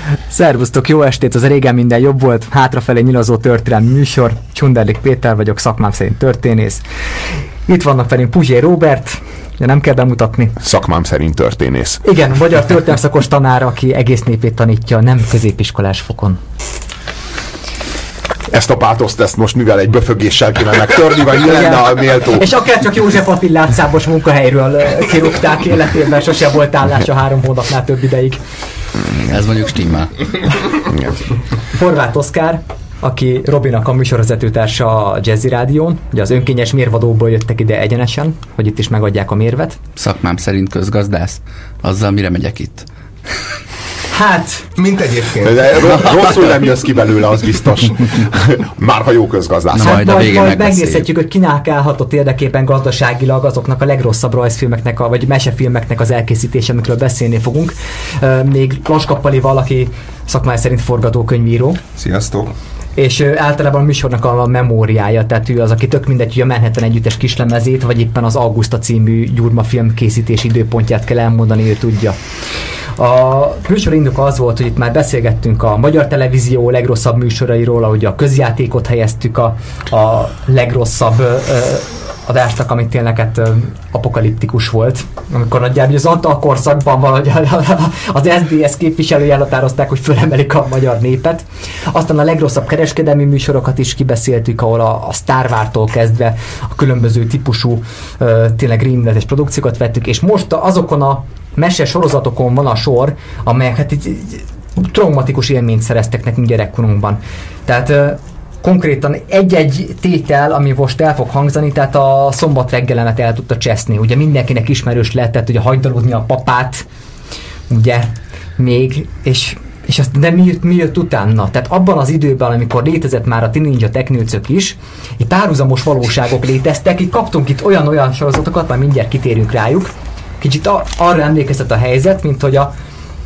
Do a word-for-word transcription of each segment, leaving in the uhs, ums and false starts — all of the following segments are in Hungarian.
Szervusztok, jó estét, az régen minden jobb volt, hátrafelé nyilazó történelmi műsor, Csunderlik Péter vagyok, szakmám szerint történész. Itt vannak velünk Puzsé Róbert, de nem kell bemutatni. Szakmám szerint történész. Igen, magyar történelmszakos tanár, aki egész népét tanítja, nem középiskolás fokon. Ezt a pátoszt, ezt most mivel egy böfögéssel kéne megtörni, vagy mi lenne a méltó? És akár csak József Attilát Szábos munkahelyről kirúgták életében, sose volt állása három hónapnál több ideig. Ez mondjuk stimmel. Horváth Oszkár, aki Robinak a műsorvezetőtársa a Jazzy Rádión, ugye az önkényes mérvadóból jöttek ide egyenesen, hogy itt is megadják a mérvet. Szakmám szerint közgazdász. Azzal mire megyek itt? Hát... Mint egyébként. De rosszul nem jössz ki belőle, az biztos. Már ha jó közgazdász. Hát majd, majd, majd megnézhetjük, hogy kinek állhatott érdekében gazdaságilag azoknak a legrosszabb rajzfilmeknek, a, vagy mesefilmeknek az elkészítése, amikről beszélni fogunk. Még Laskappali valaki szakmai szerint forgatókönyvíró. Sziasztok! És ö, általában a műsornak a memóriája, tehát ő az, aki tök mindegy, hogy a Manhattan együttes kislemezét, vagy éppen az Augusta című Gyurma film készítési időpontját kell elmondani, ő tudja. A műsor indoka az volt, hogy itt már beszélgettünk a magyar televízió legrosszabb műsorairól, ahogy a közjátékot helyeztük a, a legrosszabb ö, adásnak, amit tényleg hát, ö, apokaliptikus volt. Amikor nagyjából az Antal korszakban valahogy az es zé dé es képviselői elhatározták, hogy fölemelik a magyar népet. Aztán a legrosszabb kereskedelmi műsorokat is kibeszéltük, ahol a, a Star Wars-tól kezdve a különböző típusú ö, tényleg rémületes produkciókat vettük, és most azokon a mese sorozatokon van a sor, amelyek hát így, így traumatikus élményt szereztek nekünk gyerekkorunkban. Tehát ö, konkrétan egy-egy tétel, ami most el fog hangzani, tehát a szombat reggelemet el tudta cseszni. Ugye mindenkinek ismerős lehetett, ugye hagydaludni a papát, ugye még, és, és azt, de mi, mi jött utána? Tehát abban az időben, amikor létezett már a Teen Ninja Teknőcök is, itt párhuzamos valóságok léteztek, itt kaptunk itt olyan-olyan sorozatokat, már mindjárt kitérünk rájuk. Kicsit a, arra emlékeztet a helyzet, mint hogy a,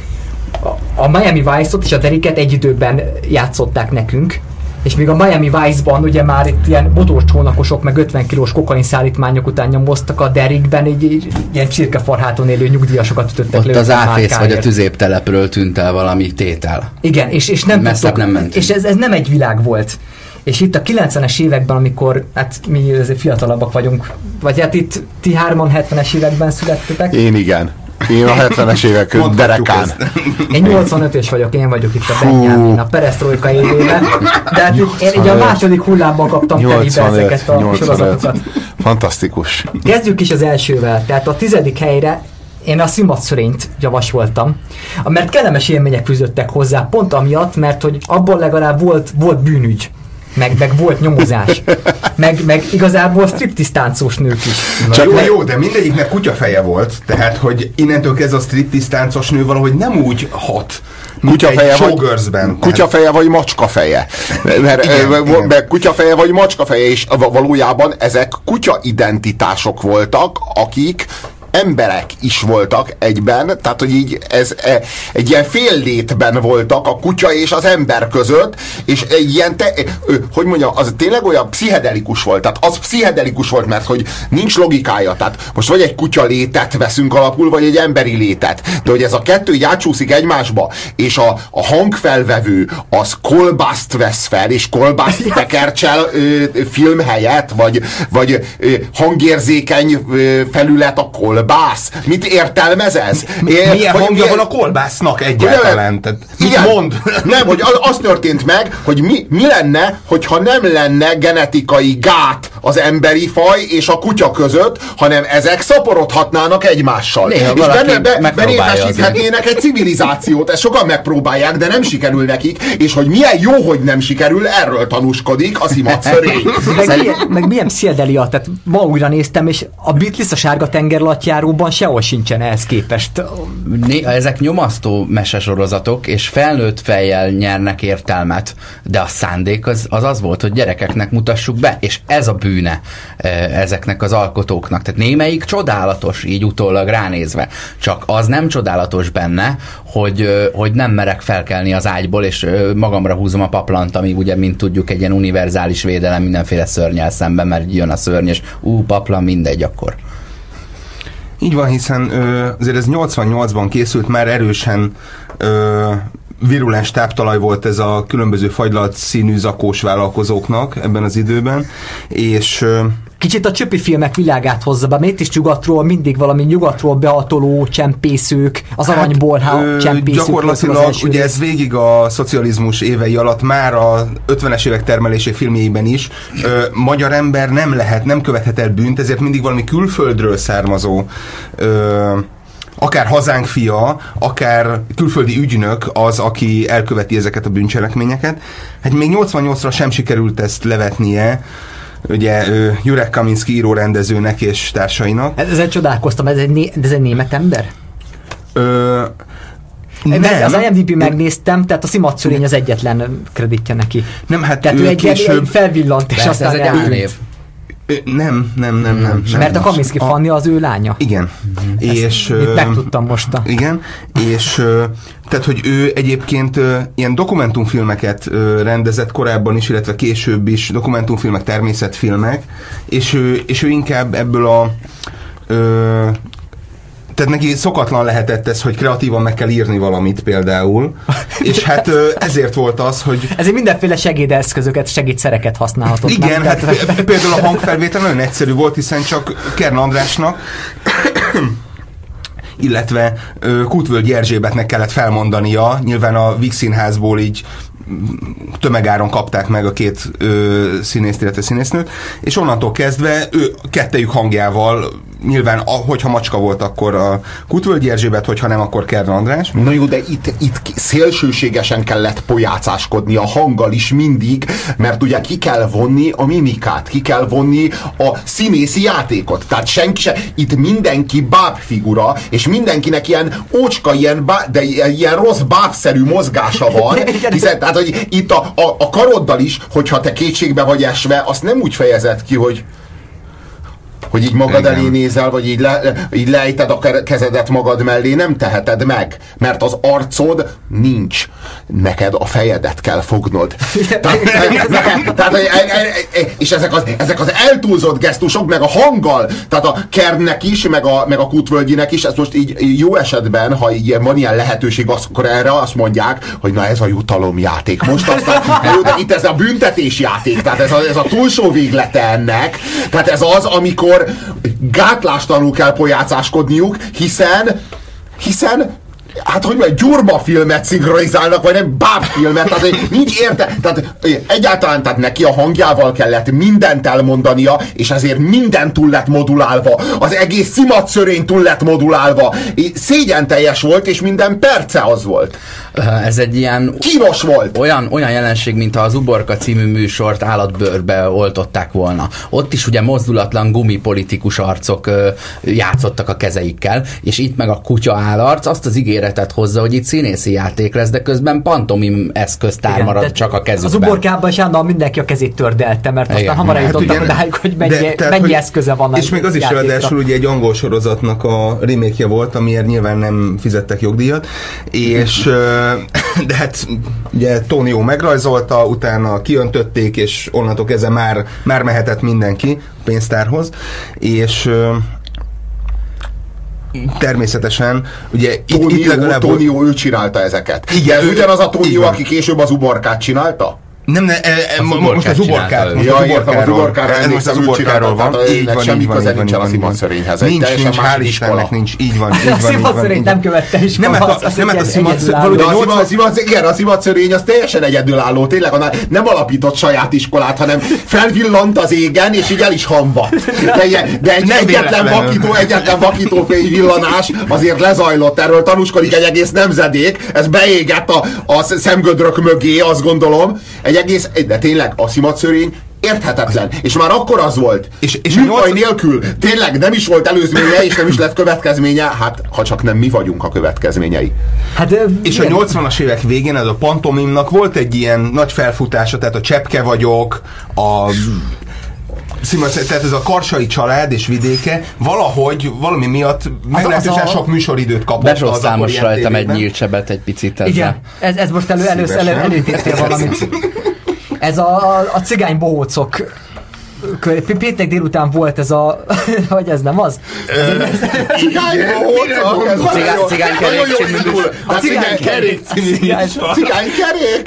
a, a Miami Vice-ot és a Derricket egy időben játszották nekünk, és még a Miami Vice-ban ugye már itt ilyen motorcsónakosok, meg ötven kilós kokain szállítmányok után nyomoztak, a Derrickben egy, egy ilyen csirkefarháton élő nyugdíjasokat ütöttek ott le. Ott az Áfész vagy a tüzéptelepről tűnt el valami tétel. Igen, és, és nem tudtok, nem mentünk. És ez, ez nem egy világ volt. És itt a kilencvenes években, amikor, hát mi azért fiatalabbak vagyunk, vagy hát itt ti hárman hetvenes években születtetek. Én igen. Én a hetvenes évek derekán. Én nyolcvanötös vagyok, én vagyok itt a Benjamin, a peresztrojka évében. De hát itt, én így a második hullámban kaptam telibe ezeket a sorozatokat. Fantasztikus. Kezdjük is az elsővel. Tehát a tizedik helyre én a Szimatszörényt javasoltam, mert kellemes élmények fűzöttek hozzá, pont amiatt, mert hogy abból legalább volt, volt bűnügy. Meg, meg volt nyomozás. Meg, meg igazából striptease táncos nők is. Csak jó, jó, de mindegyiknek kutyafeje volt, tehát, hogy innentől kezdve a striptease táncos nő valahogy nem úgy hat, kutyafeje vagy, showgirls-ben. kutyafeje vagy macskafeje. Mert igen, igen. Mert kutyafeje vagy macskafeje, és valójában ezek kutya-identitások voltak, akik emberek is voltak egyben, tehát hogy így ez e, egy ilyen féllétben voltak a kutya és az ember között, és egy ilyen, te, hogy mondjam, az tényleg olyan pszichedelikus volt, tehát az pszichedelikus volt, mert hogy nincs logikája, tehát most vagy egy kutya létet veszünk alapul, vagy egy emberi létet, de hogy ez a kettő így átsúszik egymásba, és a, a hangfelvevő az kolbászt vesz fel, és kolbászt tekercsel ö, film helyett, vagy, vagy ö, hangérzékeny ö, felület a kolbászt. Kolbász. Mit értelmez ez? Milyen hogy hangja milyen... van a kolbásznak egyáltalán? Tehát mit igen, mond? Nem, hogy az, az történt meg, hogy mi, mi lenne, hogyha nem lenne genetikai gát az emberi faj és a kutya között, hanem ezek szaporodhatnának egymással. Néha és benne be, benézesíthetnének egy civilizációt. Ezt sokan megpróbálják, de nem sikerül nekik, és hogy milyen jó, hogy nem sikerül, erről tanúskodik a Szimatszörény. meg, milyen, meg milyen pszichedelia, tehát ma újra néztem, és a Beatles a Sárga tenger latjáróban sehol sincsen ehhez képest. Néha ezek nyomasztó mesesorozatok, és felnőtt fejjel nyernek értelmet, de a szándék az, az az volt, hogy gyerekeknek mutassuk be, és ez a bűne ezeknek az alkotóknak. Tehát némelyik csodálatos, így utólag ránézve. Csak az nem csodálatos benne, hogy, hogy nem merek felkelni az ágyból, és magamra húzom a paplant, ami ugye, mint tudjuk, egy ilyen univerzális védelem mindenféle szörnyel szemben, mert jön a szörny, és ú, paplan, mindegy akkor. Így van, hiszen ö, azért ez nyolcvannyolcban készült, már erősen ö, virulens táptalaj volt ez a különböző fagylalt színű zakós vállalkozóknak ebben az időben, és kicsit a csöpi filmek világát hozza be, mert itt is nyugatról, mindig valami nyugatról behatoló csempészők, az aranyból hát, csempészők. Gyakorlatilag ugye ez végig a szocializmus évei alatt, már a ötvenes évek termelési filmjeiben is ö, magyar ember nem lehet, nem követhet el bűnt, ezért mindig valami külföldről származó ö, akár hazánk fia, akár külföldi ügynök az, aki elköveti ezeket a bűncselekményeket. Hát még nyolcvannyolcra sem sikerült ezt levetnie, ugye Jurek Kaminski írórendezőnek és társainak. Ezzel csodálkoztam, ez egy, né- ez egy német ember? Ö, nem. Az I M D B megnéztem, tehát a Szimat Szörény az egyetlen kreditje neki. Nem, hát tehát ő, ő egy, később... egy felvillant, és persze, aztán ez egy álnév. Nem, nem, nem, nem. Mert a Kaminski a... Fanni az ő lánya. Igen. Ezt és megtudtam most. Igen, és tehát, hogy ő egyébként ilyen dokumentumfilmeket rendezett korábban is, illetve később is, dokumentumfilmek, természetfilmek, és ő, és ő inkább ebből a ö, tehát neki szokatlan lehetett ez, hogy kreatívan meg kell írni valamit például, és hát ezért volt az, hogy... Ezért mindenféle segédeszközöket, segédszereket használhatott. Igen, nem? hát például a hangfelvétel nagyon egyszerű volt, hiszen csak Kern Andrásnak illetve Kútvölgyi Erzsébetnek kellett felmondania, nyilván a Víg Színházból így tömegáron kapták meg a két ö, színészt, illetve színésznőt, és onnantól kezdve ő kettejük hangjával, nyilván a, hogyha macska volt, akkor a Kútvölgyi Erzsébet, hogyha nem, akkor Kern András. Na jó, de itt, itt szélsőségesen kellett pojácáskodni a hanggal is mindig, mert ugye ki kell vonni a mimikát, ki kell vonni a színészi játékot. Tehát senki se, itt mindenki bábfigura, és mindenkinek ilyen ócska, ilyen bá, de ilyen rossz bábszerű mozgása van, hiszen tehát, hogy itt a, a, a karoddal is, hogyha te kétségbe vagy esve, azt nem úgy fejezed ki, hogy hogy így magad elé nézel, vagy így, le, így lejted a kezedet magad mellé, nem teheted meg, mert az arcod nincs. Neked a fejedet kell fognod. Tehát, neked, tehát, és ezek az, ezek az eltúlzott gesztusok, meg a hanggal, tehát a Kernnek is, meg a, meg a Kútvölgyinek is, ez most így jó esetben, ha így van ilyen lehetőség, akkor erre azt mondják, hogy na ez a jutalomjáték. Most aztán, de itt ez a büntetésjáték, tehát ez a, ez a túlsó véglete ennek, tehát ez az, amikor gátlástalanul kell pojácáskodniuk, hiszen hiszen hát hogy mondjam, Gyurma filmet szinkronizálnak, vagy nem bábfilmet, tehát nincs érte, tehát egyáltalán tehát neki a hangjával kellett mindent elmondania, és ezért minden túl lett modulálva, az egész Szimat Szörény túl lett modulálva, szégyen teljes volt, és minden perce az volt. Ez egy ilyen... kínos volt! Olyan, olyan jelenség, mint ha az Uborka című műsort állatbőrbe oltották volna. Ott is ugye mozdulatlan gumipolitikus arcok ö, játszottak a kezeikkel, és itt meg a kutya állarc azt az ígéretet hozza, hogy itt színészi játék lesz, de közben pantomim eszköztár marad csak a kezükben. Az Uborkában is állandóan mindenki a kezét tördelte, mert aztán igen, hamar eljutottak hát odáig, hogy mennyi, de, tehát, mennyi hogy, eszköze van. És még az is ráadásul ugye egy angol sorozatnak a remake-je volt, amiért nyilván nem fizettek jogdíjat, és de hát ugye Tónió megrajzolta, utána kiöntötték, és onnantól kezdve már, már mehetett mindenki pénztárhoz, és természetesen ugye Tónió, itt legalább... Tónió, ő csinálta ezeket. Igen, ez ugyanaz a Tónió, aki később az Uborkát csinálta? Nem, ne, e, e, most az Uborkáról. Ja, értem, az Uborkáról. Ez most az Uborkáról van. Így van, semmi köze nincsen a Szimat Szörényhez. Nincs, nincs, hál' Istennek nincs. Így van, így van. A Szimat Szörény nem követte iskola. Nem, hát a Szimat Szörény, a Szimat Szörény az teljesen egyedülálló. Tényleg nem alapított saját iskolát, hanem felvillant az égen, és így el is hamva. De egy egyetlen vakító, egyetlen vakító villanás azért lezajlott. Erről tanúskodik egy egész nemzedék. Ez beégett a szemgödrök mögé, azt gondolom. Egy egész, de tényleg a Szimat Szörény érthetetlen. És már akkor az volt. És, és műfaj nyolc... nélkül tényleg nem is volt előzménye, és nem is lett következménye, hát ha csak nem mi vagyunk a következményei. Hát, és a nyolcvanas évek végén ez a pantomimnak volt egy ilyen nagy felfutása, tehát a Csepke vagyok, a... tehát ez a Karsai család és vidéke valahogy, valami miatt meglehetősen a... sok műsoridőt kapott. Besosszámos rajtam egy nyílcsebet egy picit ezzel. Igen, ez, ez most elő, először elő, előtértél valamit. Ez a, a cigány bohócok kör, péntek délután volt ez a, vagy ez nem az? Cigánykerék. Cigánykerék. Cigánykerék.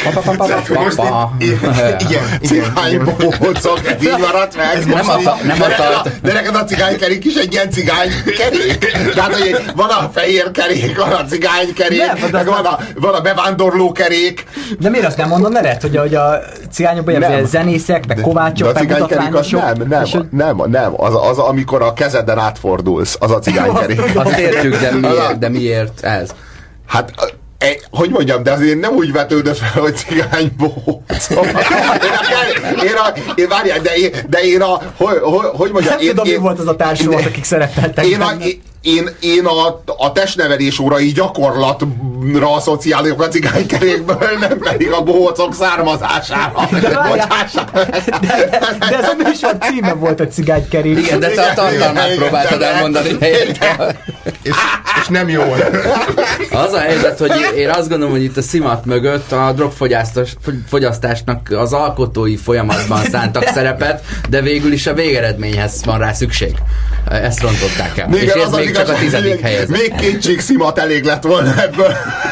Igen, cigánybócok, ez így maradt meg. Nem adta. De neked a cigánykerék is egy ilyen cigánykerék. Tehát, hogy van a fehér kerék, van a cigánykerék, meg van a, van a bevándorlókerék. De miért azt nem mondom nered, hogy, hogy a cigányokban ilyen zenészek, meg kovácsok, meg mutatványosok? Nem, nem, hogy... nem, nem, az, az amikor a kezeden átfordulsz, az a cigánykerék. Azt értjük, de miért, de miért ez? Hát, e, hogy mondjam, de azért nem úgy vetődött fel, hogy cigánybóc. Én, én, én várjál, de én, de én a, hogy, hogy mondjam, nem én, tudom, én, mi volt az a társulat, akik szerepeltek. Én a, én, én a, a testnevelés órai gyakorlatra asszociálok a cigánykerékből, nem pedig a bohócok származására. De, de, de, de ez a műsor címe volt a cigánykerék. Igen, de te a tartalmát próbáltad elmondani. És, és nem jól. Az a helyzet, hogy én azt gondolom, hogy itt a szimat mögött a drogfogyasztásnak az alkotói folyamatban szántak szerepet, de végül is a végeredményhez van rá szükség. Ezt rontották el. Még és ez még csak a tizedik helyezett. Még kétség szimat elég lett volna ebből.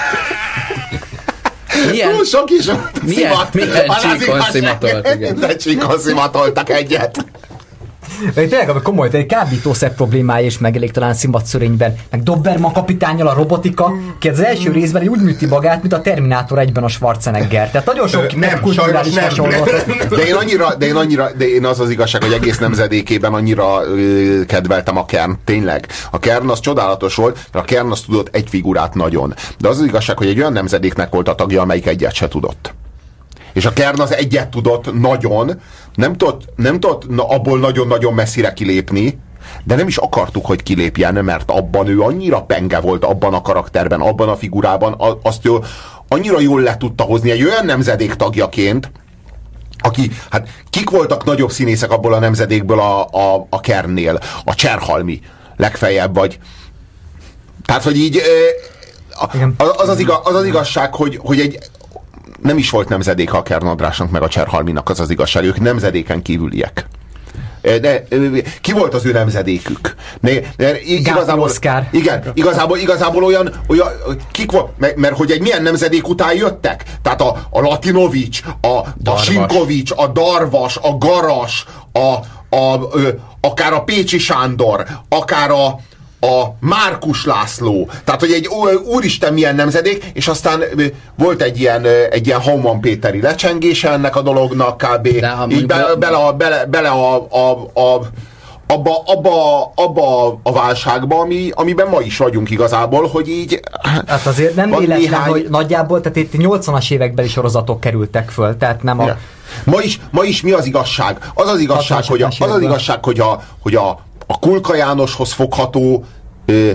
Milyen, túl sok is milyen, szimat. Milyen csíkon szimatolt, igen. Minden csíkon szimatoltak egyet. Mert tényleg komoly, egy kábítószer problémája is megelék talán Szimatszörényben. Meg Doberman kapitánnyal a robotika, ki az első részben úgy műti magát, mint a Terminátor egyben a Schwarzenegger. Tehát nagyon sok nem, kulturális hasonlat. De én annyira, de én annyira, de én az az igazság, hogy egész nemzedékében annyira ö, kedveltem a Kern, tényleg. A Kern az csodálatos volt, mert a Kern az tudott egy figurát nagyon. De az az igazság, hogy egy olyan nemzedéknek volt a tagja, amelyik egyet se tudott. És a Kern az egyet tudott nagyon, nem tudott, nem tudott na, abból nagyon-nagyon messzire kilépni, de nem is akartuk, hogy kilépjen, mert abban ő annyira penge volt, abban a karakterben, abban a figurában, azt ő annyira jól le tudta hozni egy olyan nemzedék tagjaként, aki, hát kik voltak nagyobb színészek abból a nemzedékből a, a, a Kernnél? A Cserhalmi legfeljebb, vagy tehát, hogy így az az, igaz, az, az igazság, hogy, hogy egy nem is volt nemzedéke a Kern Andrásnak meg a Cserhalminak, az az igazság, ők nemzedéken kívüliek. De ki volt az ő nemzedékük? Ne, ne, igazából, igen, igazából, igazából olyan, olyan kik volt, mert, mert hogy egy milyen nemzedék után jöttek? Tehát a, a Latinovics, a, a Sinkovics, a Darvas, a Garas, a, a, a, akár a Pécsi Sándor, akár a a Márkus László, tehát hogy egy úristen milyen nemzedék, és aztán volt egy ilyen, egy ilyen Hauman Péteri lecsengése ennek a dolognak kb. Így be, bele, bele, bele a, a, a, abba, abba, abba a válságba, ami, amiben ma is vagyunk igazából, hogy így... Hát azért nem véletlen, néhány... hogy nagyjából, tehát itt nyolcvanas évekbeli sorozatok kerültek föl, tehát nem a... Ja. Ma is, ma is mi az igazság? Az az igazság, hogy a, az az igazság, hogy a, hogy a a Kulka Jánoshoz fogható ö,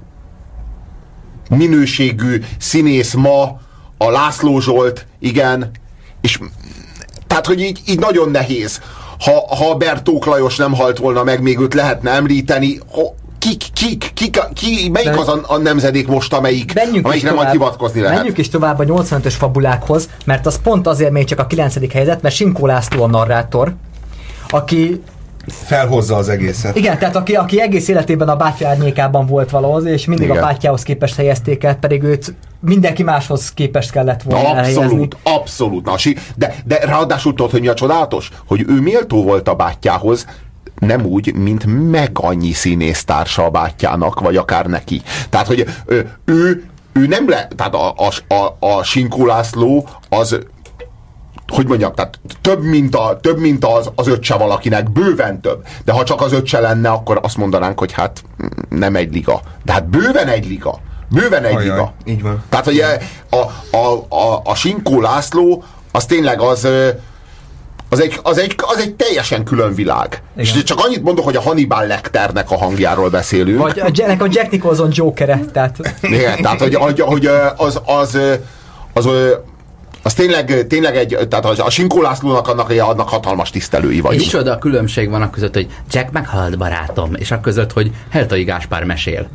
minőségű színész ma, a László Zsolt, igen, és tehát, hogy így, így nagyon nehéz. Ha, ha Bertók Lajos nem halt volna meg, még őt lehetne említeni, kik, kik, kik, ki, melyik De az a, a nemzedék most, amelyik, amelyik nem majd hivatkozni lehet? Menjünk is tovább a nyolcvanötös fabulákhoz, mert az pont azért még csak a kilencedik helyzet, mert Sinkó László a narrátor, aki felhozza az egészet. Igen, tehát aki, aki egész életében a bátyja árnyékában volt valahoz, és mindig Igen. a bátyjához képest helyezték el, pedig őt mindenki máshoz képest kellett volna abszolút, elhelyezni. Abszolút, abszolút. De, de ráadásul tudod, hogy mi a csodálatos? Hogy ő méltó volt a bátyjához, nem úgy, mint meg annyi színésztársa a bátyjának, vagy akár neki. Tehát, hogy ő, ő, ő nem le... Tehát a, a, a, a Sinkó László az... hogy mondjam, tehát több, mint, a, több, mint az, az öccse valakinek, bőven több. De ha csak az öccse lenne, akkor azt mondanánk, hogy hát nem egy liga. De hát bőven egy liga. Bőven egy Ajaj, liga. Így van. Tehát, hogy a, a, a, a Sinkó László, az tényleg az, az, egy, az, egy, az egy teljesen külön világ. Igen. És csak annyit mondok, hogy a Hannibal Lecternek a hangjáról beszélünk. Vagy a, Jack, a Jack Nicholson Jokere. Tehát, igen, tehát hogy, hogy az, az, az, az az tényleg, tényleg egy, tehát a Sinkó Lászlónak annak, annak hatalmas tisztelői vagyunk. És oda a különbség van a között, hogy Jack meghalt, barátom, és a között, hogy Heltai Gáspár mesél.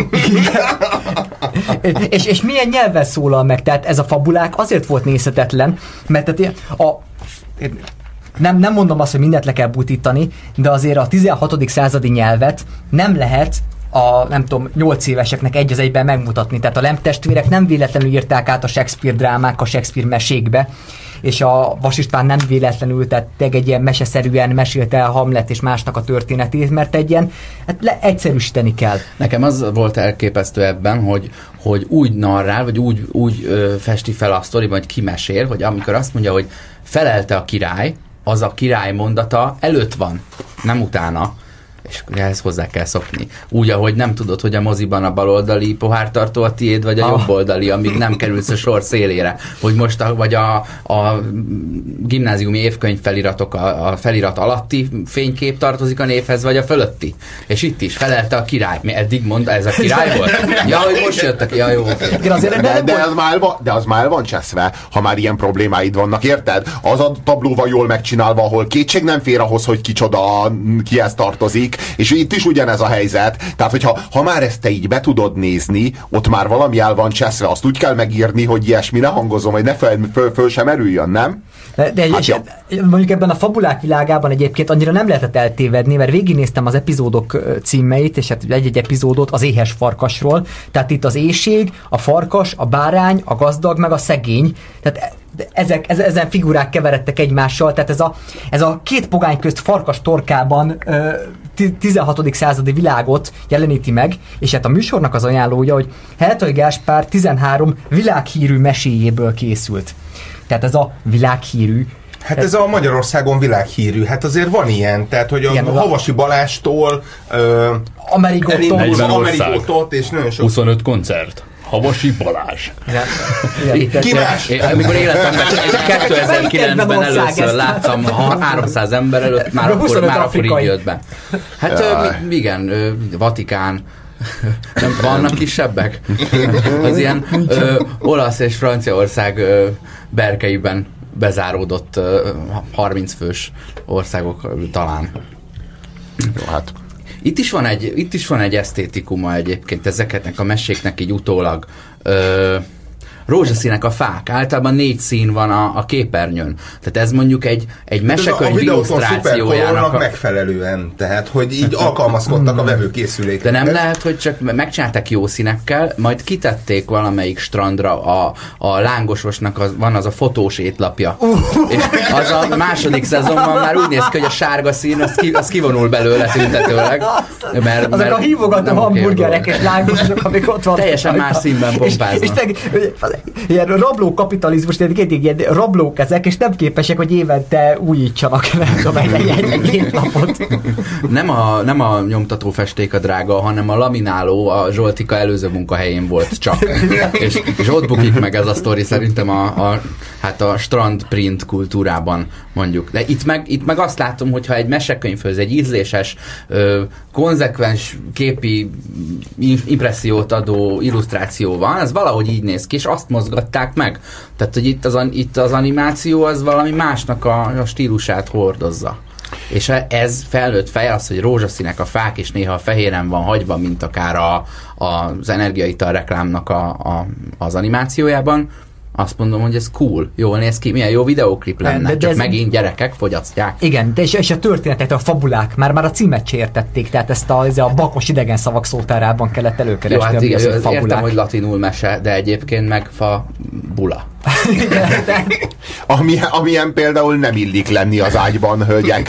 és, és milyen nyelven szólal meg? Tehát ez a fabulák azért volt nézhetetlen, mert tehát a nem, nem mondom azt, hogy mindent le kell butítani, de azért a tizenhatodik századi nyelvet nem lehet a, nem tudom, nyolc éveseknek egy az egyben megmutatni. Tehát a Lemp testvérek nem véletlenül írták át a Shakespeare drámák a Shakespeare mesékbe, és a Vas István nem véletlenül, tehát egy ilyen meseszerűen mesélte el Hamlet és másnak a történetét, mert egy ilyen, hát le, egyszerűsíteni kell. Nekem az volt elképesztő ebben, hogy, hogy úgy narrál, vagy úgy, úgy ö, festi fel a sztoriban, hogy kimesél, hogy amikor azt mondja, hogy felelte a király, az a király mondata előtt van, nem utána. És ehhez hozzá kell szokni. Úgy, ahogy nem tudod, hogy a moziban a baloldali pohártartó a tiéd, vagy a ah. jobboldali, amíg nem kerülsz a sor szélére. Hogy most a, vagy a, a gimnáziumi évkönyv feliratok, a, a felirat alatti fénykép tartozik a névhez, vagy a fölötti. És itt is felelte a király. Mi eddig mondta, ez a király volt? Ja, hogy most jöttek, ja, jó. De, de, de, az már van, de az már van cseszve, ha már ilyen problémáid vannak, érted? Az a tabló van jól megcsinálva, ahol kétség nem fér ahhoz, hogy kicsoda, kihez tartozik. És itt is ugyanez a helyzet. Tehát, hogyha ha már ezt te így be tudod nézni, ott már valami el van cseszve, azt úgy kell megírni, hogy ilyesmi ne hangozom, vagy ne föl, föl, föl sem erüljön, nem? De, de hát ja. Mondjuk ebben a fabulák világában egyébként annyira nem lehetett eltévedni, mert végignéztem az epizódok címeit, és hát egy-egy epizódot az éhes farkasról. Tehát itt az éhség, a farkas, a bárány, a gazdag, meg a szegény. Tehát ezek, ezen figurák keveredtek egymással, tehát ez a, ez a két pogány közt farkas torkában ö, tizenhatodik századi világot jeleníti meg, és hát a műsornak az ajánlója, hogy Heltai Gáspár tizenhárom világhírű meséjéből készült. Tehát ez a világhírű. Hát ez a Magyarországon világhírű, hát azért van ilyen, tehát hogy a igen, Havasi Balástól uh, Amerigótot és nagyon sok... huszonöt koncert. Havasi Balázs. Ki más? Amikor életemben kétezer-kilencben először láttam háromszáz ember előtt, már akkor, már akkor így jött be. Hát ö, igen, ö, Vatikán, nem vannak kisebbek? Az ilyen ö, olasz és Franciaország ö, berkeiben bezáródott ö, harminc fős országok talán. Jó, hát... Itt is van egy, itt is van egy esztétikuma egyébként ezeknek a meséknek így utólag. Ö, rózsaszínek a fák, általában négy szín van a, a képernyőn. Tehát ez mondjuk egy, egy mesekönyv illusztrációjának. A megfelelően, tehát hogy így alkalmazkodtak a vevőkészülékek. De nem lehet, hogy csak megcsinálták jó színekkel, majd kitették valamelyik strandra a, a lángososnak az, van az a fotós étlapja. Uh. És az a második szezonban már úgy néz ki, hogy a sárga szín, az, ki, az kivonul belőle tüntetőleg. Mert, azok mert a hívogató hamburgerek és lángosok, amik ott van. Teljesen más színben pompáznak. És, és ilyen rabló kapitalizmus, ilyen rablók ezek, és nem képesek, hogy évente újítsanak, nem tudom, egy, egy, egy étlapot. Nem a, nem a nyomtatófesték a drága, hanem a lamináló a Zsoltika előző munkahelyén volt csak. és, és ott bukik meg ez a sztori szerintem a, a, hát a strand print kultúrában mondjuk. De itt meg, itt meg azt látom, hogyha egy mesekönyvhöz egy ízléses, ö, konzekvens képi impressziót adó illusztráció van, ez valahogy így néz ki, és azt mozgatták meg. Tehát, hogy itt az, itt az animáció az valami másnak a, a stílusát hordozza. És ez felnőtt fej az, hogy rózsaszínek a fák, és néha a fehéren van hagyva, mint akár a, a, az energiaital reklámnak a, a, az animációjában, azt mondom, hogy ez cool, jól néz ki, milyen jó videóklip lenne, de, de csak ez megint gyerekek fogyasztják. Igen, de és, és a történetet, a fabulák, már már a címet se értették, tehát ezt a, ez a bakos idegen szavak szótárában kellett előkeresni. Jó, hát igen, az, értem, hogy latinul mese, de egyébként meg fabula. Ami, amilyen például nem illik lenni az ágyban, hölgyek.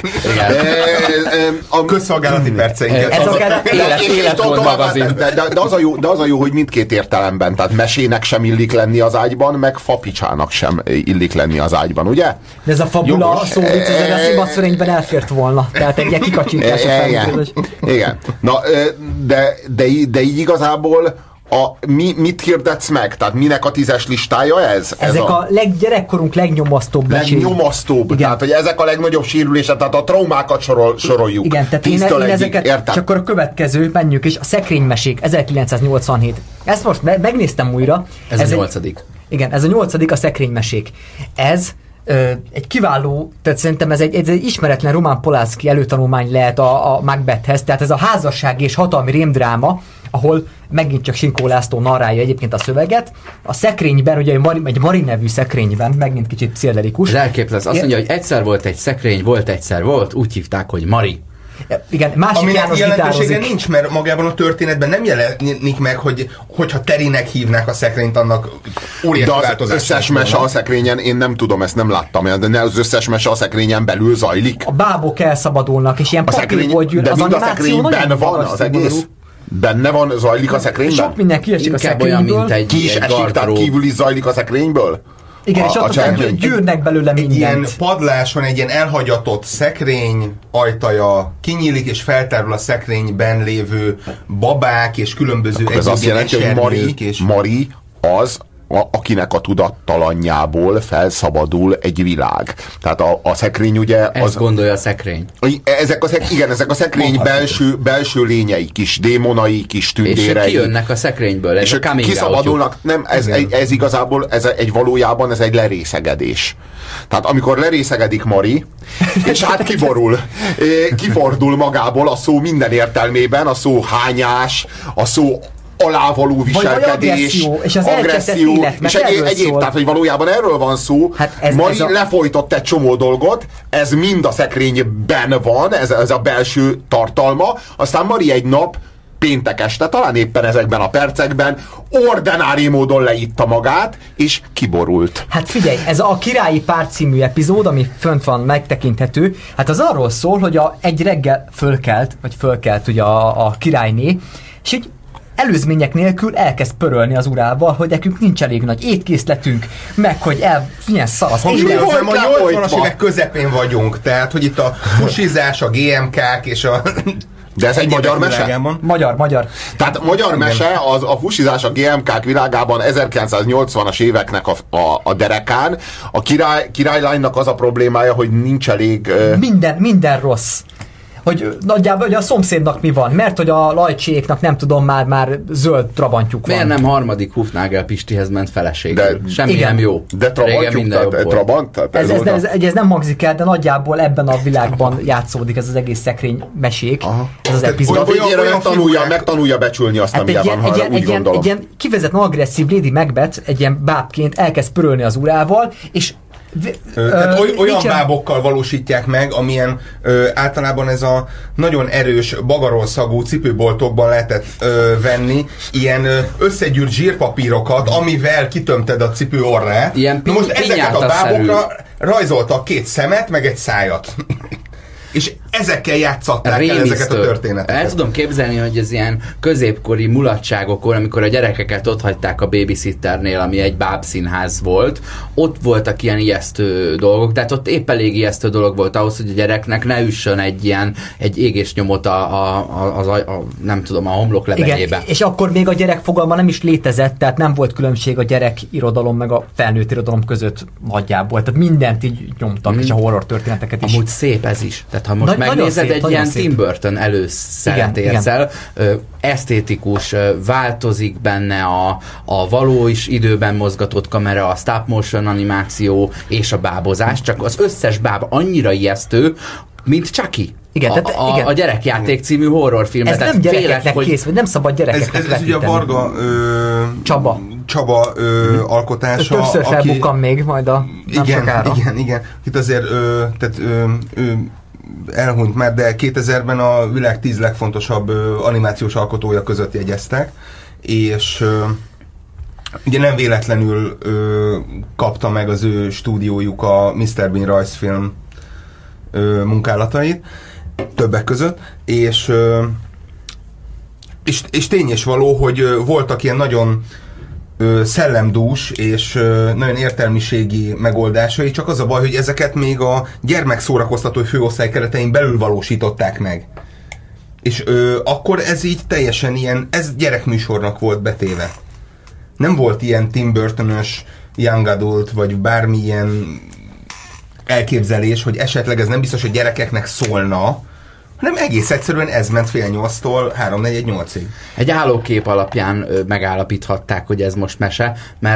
A közszolgálati perceinket. Ez az életmód magazin. De, de, de, az a jó, de az a jó, hogy mindkét értelemben, tehát mesének sem illik lenni az ágyban, meg fapicsának sem illik lenni az ágyban, ugye? De ez a fabula szó vicc, ez a szimatszörényben elfért volna. Tehát egy ilyen kikacsintás a felmérés. Igen. Na, de, de, de így igazából A, mi, mit hirdetsz meg? Tehát minek a tízes listája ez? Ezek ez a, a leggyerekkorunk legnyomasztóbb mesély. Legnyomasztóbb. Igen. Tehát, hogy ezek a legnagyobb sérülések, tehát a traumákat sorol, soroljuk. Igen, tehát én, én ezeket, értem. Csak akkor a következő, menjünk is, a szekrénymesék, ezerkilencszáznyolcvanhét. Ezt most me- megnéztem újra. Ez, ez a nyolcadik. Egy, igen, ez a nyolcadik, a szekrénymesék. Ez Ö, egy kiváló, tehát szerintem ez egy, ez egy ismeretlen Roman Polanski előtanulmány lehet a, a Macbethhez, tehát ez a házasság és hatalmi rémdráma, ahol megint csak Sinkó László narrálja egyébként a szöveget. A szekrényben, ugye egy Mari, egy Mari nevű szekrényben, megint kicsit pszichedelikus. Ez elképzelsz. Azt mondja, hogy egyszer volt egy szekrény, volt egyszer volt, úgy hívták, hogy Mari. Igen, másik Aminek János jelentősége gitározik. nincs, mert magában a történetben nem jelenik meg, hogy hogyha Terinek hívnák a szekrényt, annak óriási De az változás. összes mese a szekrényen, én nem tudom, ezt nem láttam, de az összes mese a szekrényen belül zajlik. A bábok elszabadulnak, és ilyen A szekrény, papírból gyűr. de Az mind a animáció szekrényben nagyon van magas az színvonalú. egész? Benne van, zajlik a szekrényben? Sok minden kiesik a Inkább olyan, szekrényből. mint egy, Ki is egy esik, tehát gardrób. kívül is zajlik a szekrényből? Igen, a, és a ott cserkény? gyűrnek belőle Egy mindent. ilyen padlás van, egy ilyen elhagyatott szekrény ajtaja kinyílik, és feltárul a szekrényben lévő babák és különböző Ez azt jelenti, hogy Mari, és... Mari az, a, akinek a tudattalanjából felszabadul egy világ. Tehát a, a szekrény ugye... Ezt Az, gondolja a szekrény. ezek a szek, igen, ezek a szekrény belső, belső lényei, kis démonai, kis És tündérei. kijönnek a szekrényből, ez És a ők coming kiszabadulnak, nem, ez, egy, ez igazából, ez egy valójában ez egy lerészegedés. Tehát amikor lerészegedik Mari, és hát kiborul, kifordul magából a szó minden értelmében, a szó hányás, a szó alávaló viselkedés, vagy agresszió, és az elkezdett élet, és mert egy, erről egyéb, szól. tehát hogy valójában erről van szó, Hát ez- Mari ez a- lefolytott egy csomó dolgot, ez mind a szekrényben van, ez, ez a belső tartalma, aztán Mari egy nap péntek este, talán éppen ezekben a percekben ordinári módon leitta magát, és kiborult. Hát figyelj, ez a Királyi Pár című epizód, ami fönt van megtekinthető, hát az arról szól, hogy a, egy reggel fölkelt, vagy fölkelt ugye a, a királyné, és így előzmények nélkül elkezd pörölni az urával, hogy nekünk nincs elég nagy étkészletünk, meg hogy el, milyen szar az élet. Hangsúlyozom, a volt nyolcvanas lefolytva? évek közepén vagyunk, tehát hogy itt a fusizás, a gé em ká-k és a... De ez egy magyar mese? világában. Magyar, magyar. Tehát magyar mese, az, a fusizás a gé em ká-k világában ezerkilencszáznyolcvanas éveknek a, a, a derekán. A király, királylánynak az a problémája, hogy nincs elég... Uh, Minden, minden rossz. Hogy nagyjából hogy a szomszédnak mi van, mert hogy a lajcséknak nem tudom, már, már zöld trabantjuk van. Miért nem harmadik Hufnagel Pistihez ment feleségül? De- Semmi Igen. nem jó. de Régen trabantjuk, minden jobb tehát, volt. trabant? Tehát Ez, ez, oda- ez, ez nem hangzik el, de nagyjából ebben a világban játszódik ez az egész szekrény mesék. Aha. Ez az Tehát epizód. Oda végére olyan megtanulja, figurák- megtanulja becsülni azt, Hát amilyen egy van, ilyen, ha egy, ilyen, úgy egy, ilyen, gondolom. egy ilyen kifejezetten agresszív Lady Macbeth, egy ilyen bábként elkezd pörölni az urával, és v- Ö, Tehát oly, olyan nincsen- bábokkal valósítják meg, amilyen ö, általában ez a nagyon erős bagaról szagú cipőboltokban lehetett ö, venni, ilyen ö, összegyűrt zsírpapírokat, amivel kitömted a cipő orrát. Ilyen Na most pin- ezeket a pinyátaszerű. bábokra rajzoltak két szemet, meg egy szájat. És ezekkel játszatták el ezeket a El történeteket. tudom képzelni, hogy ez ilyen középkori mulatságokon, amikor a gyerekeket ott hagyták a babysitternél, ami egy bábszínház volt, ott voltak ilyen ijesztő dolgok, tehát ott épp elég ijesztő dolog volt ahhoz, hogy a gyereknek ne üssön egy ilyen, egy égésnyomot a, a, a, az, a, a nem tudom, a homlok lebenyébe. Igen, és akkor még a gyerek fogalma nem is létezett, tehát nem volt különbség a gyerek irodalom meg a felnőtt irodalom között nagyjából. Tehát mindent így nyomtak, Mm. és a horror történeteket is. Amúgy szép ez is. Tehát ha most Nagy- nagyon megnézed, szép, egy nagyon ilyen szép. Tim Burton előszeret Igen, érsz el, ö, esztétikus, ö, változik benne a, a való is időben mozgatott kamera, a stop motion animáció és a bábozás, csak az összes báb annyira ijesztő, mint Chucky. Igen, a, tehát- a, igen. a gyerekjáték című horrorfilm. Ez nem gyerekeknek kész, vagy nem szabad Ez, gyerekeknek ez, ez ugye a vetíteni. Varga ö, Csaba. Csaba ö, alkotása. Többször felbukkan még majd a nem igen, sokára. igen, igen. Itt azért ö, tehát, ö, ö, elhunyt már, de kétezerben a világ tíz legfontosabb ö, animációs alkotója között jegyeztek, és ö, ugye nem véletlenül ö, kapta meg az ő stúdiójuk a miszter Bean rajzfilm ö, munkálatait, többek között, és, ö, és, és tény és való, hogy ö, voltak ilyen nagyon ö, szellemdús és ö, nagyon értelmiségi megoldásai, csak az a baj, hogy ezeket még a gyermekszórakoztató főosztály keretein belül valósították meg. És ö, akkor ez így teljesen ilyen, ez gyerekműsornak volt betéve. Nem volt ilyen Tim Burton-ös young adult, vagy bármilyen elképzelés, hogy esetleg ez nem biztos, hogy gyerekeknek szólna, hanem egész egyszerűen ez ment fél nyolctól három negyven nyolcig. Egy állókép alapján ö, megállapíthatták, hogy ez most mese, mert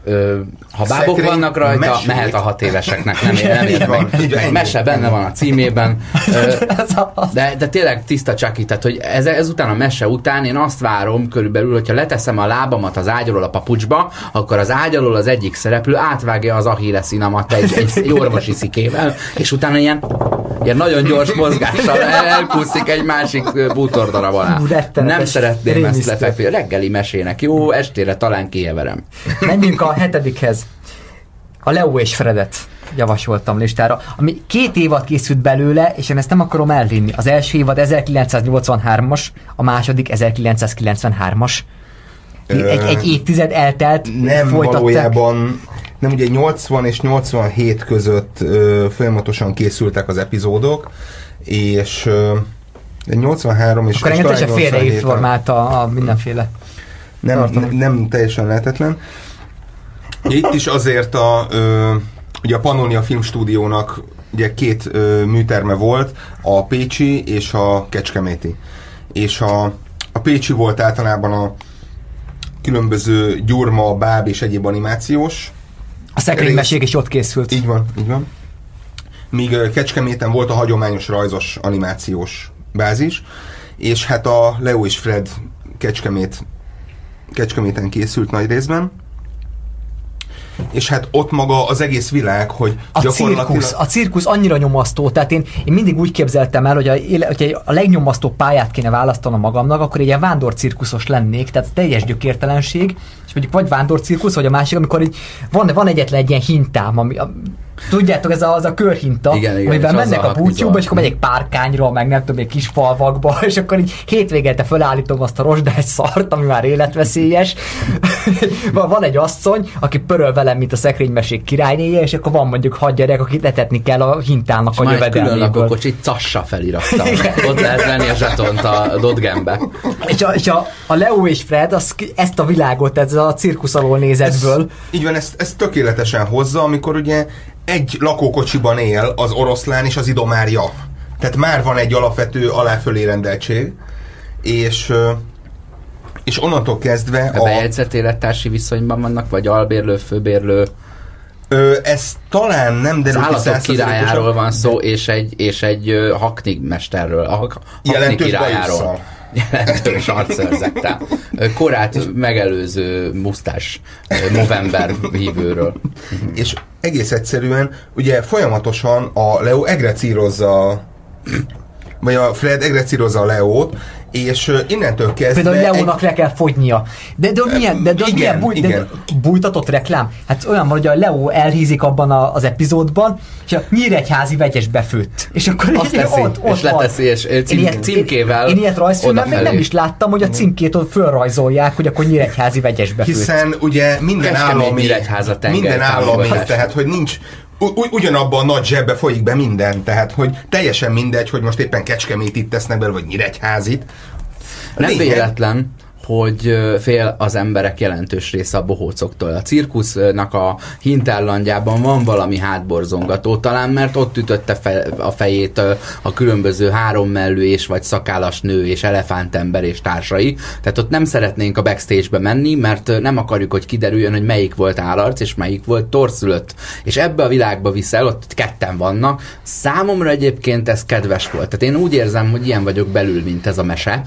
Ö, ha bábok Szekrény vannak rajta, mesét. mehet a hat éveseknek, nem, nem Így van, így van, meg ennyi. mese benne van a címében. Ö, de, de tényleg tiszta Chucky, tehát hogy ez, ezután a mese után én azt várom körülbelül, hogyha leteszem a lábamat az ágyról a papucsba, akkor az ágy alól az egyik szereplő átvágja az achilleszínamat egy, egy orvosi szikével, és utána ilyen, ilyen nagyon gyors mozgással el, elkúszik egy másik bútordarab alá. Nem szeretném ezt lefekvni. Reggeli mesének. Jó, estére talán kiheverem. Menjünk a hetedikhez. A Leo és Fredet javasoltam listára, ami két évad készült belőle, és én ezt nem akarom elvinni. Az első évad ezerkilencszáznyolcvanhármas, a második ezerkilencszázkilencvenhármas. Egy, egy évtized eltelt, nem folytatták. valójában, nem ugye nyolcvan és nyolcvanhét között ö, folyamatosan készültek az epizódok, és ö, nyolcvanhárom és... Akkor engem teljesen félreinformált a, a mindenféle. Nem, nem, nem teljesen lehetetlen. Itt is azért a, ö, ugye a Pannonia Filmstúdiónak ugye két ö, műterme volt, a pécsi és a kecskeméti. És a, a pécsi volt általában a különböző Gyurma, Báb és egyéb animációs. A szekrénymesék is ott készült. Így van, így van. Míg ö, Kecskeméten volt a hagyományos rajzos animációs bázis, és hát a Leo és Fred Kecskemét Kecskeméten készült nagy részben, és hát ott maga az egész világ, hogy a gyakorlatilag... cirkusz, a cirkusz annyira nyomasztó, tehát én, én mindig úgy képzeltem el, hogy a, hogyha a legnyomasztóbb pályát kéne választanom magamnak, akkor egy ilyen vándorcirkuszos lennék, tehát teljes gyökértelenség, és mondjuk vagy vándorcirkusz, vagy a másik, amikor így van, van egyetlen egy ilyen hintám, ami, a, tudjátok, ez a, az a körhinta, igen, igen, amivel mennek a búcsúba, és akkor mhm. megyek párkányra, meg nem tudom, egy kis falvakba, és akkor így hétvégente fölállítom azt a rozsdás szart, ami már életveszélyes. Van egy asszony, aki pöröl velem, mint a szekrénymesék királynéje, és akkor van mondjuk hat gyerek, akit letetni kell a hintának és a jövedelméből. külön lakókocsit Cassa felirattam. Ott lehet venni a zsetont a Dodgembe. És, a, és a, a Leo és Fred az, ezt a világot, ez a cirkusz alól nézetből. Ez, így van, ezt, ezt tökéletesen hozza, amikor ugye egy lakókocsiban él az oroszlán és az idomárja. Tehát már van egy alapvető aláfölé rendeltség, és, és onnantól kezdve... A bejegyzett élettársi viszonyban vannak, vagy albérlő, főbérlő? Ö, ez talán nem derül ki állatok százszerzalékosan, királyáról van szó, és egy, és egy uh, hakni mesterről, a hak, hakni jelentős királyáról. bajusszal. Jelentős arcőrzettel. Korát megelőző musztás november hívőről. És egész egyszerűen, ugye folyamatosan a Leo egrecírozza, vagy a Fred egrecírozza a Leót, és innentől kezdve... Például Leónak egy... le kell fogynia. De, de milyen, de, de, igen, milyen búj, de, de, bújtatott reklám? Hát olyan van, hogy a Leo elhízik abban a, az epizódban, és a nyíregyházi vegyes befőtt. És akkor azt teszi, ott, ott és leteszi, és cím, ilyet, címkével Én, én ilyet rajzfilmben még nem is láttam, hogy a címkét ott fölrajzolják, hogy akkor nyíregyházi vegyes befőtt. Hiszen ugye minden állami... Minden állami, tehát hogy nincs... U- ugyanabban a nagy zsebbe folyik be minden, tehát hogy teljesen mindegy, hogy most éppen Kecskemétit tesznek belőle, vagy Nyíregyházit. Nem Lényeg... véletlen, hogy fél az emberek jelentős része a bohócoktól. A cirkusznak a hinterlandjában van valami hátborzongató, talán mert ott ütötte fe, a fejét a különböző hárommellű és vagy szakállas nő és elefántember és társai. Tehát ott nem szeretnénk a backstage-be menni, mert nem akarjuk, hogy kiderüljön, hogy melyik volt állarc és melyik volt torszülött. És ebbe a világba viszel, ott ketten vannak. Számomra egyébként ez kedves volt. Tehát én úgy érzem, hogy ilyen vagyok belül, mint ez a mese,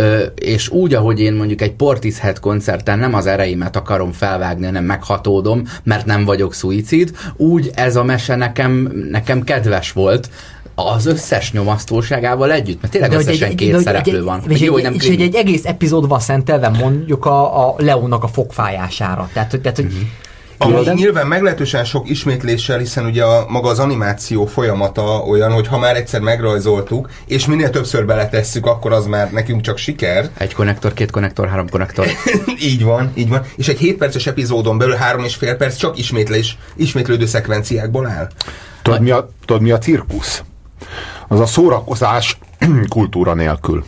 és úgy, ahogy én mondjuk egy Portishead koncerten nem az ereimet akarom felvágni, hanem meghatódom, mert nem vagyok szuicid, úgy ez a mese nekem, nekem kedves volt, az összes nyomasztóságával együtt, mert tényleg de összesen egy, két egy, szereplő egy, van. És, jó, egy, nem és egy, egy egész epizód van szentelve mondjuk a, a Leónak a fogfájására. Tehát, tehát hogy uh-huh. Ami nyilván meglehetősen sok ismétléssel, hiszen ugye a, maga az animáció folyamata olyan, hogy ha már egyszer megrajzoltuk, és minél többször beletesszük, akkor az már nekünk csak siker. Egy konnektor, két konnektor, három konnektor. Így van, így van. És egy hét perces epizódon belül három és fél perc csak ismétlés, ismétlődő szekvenciákból áll. Tudod mi a, tudod, mi a cirkusz? Az a szórakozás kultúra nélkül.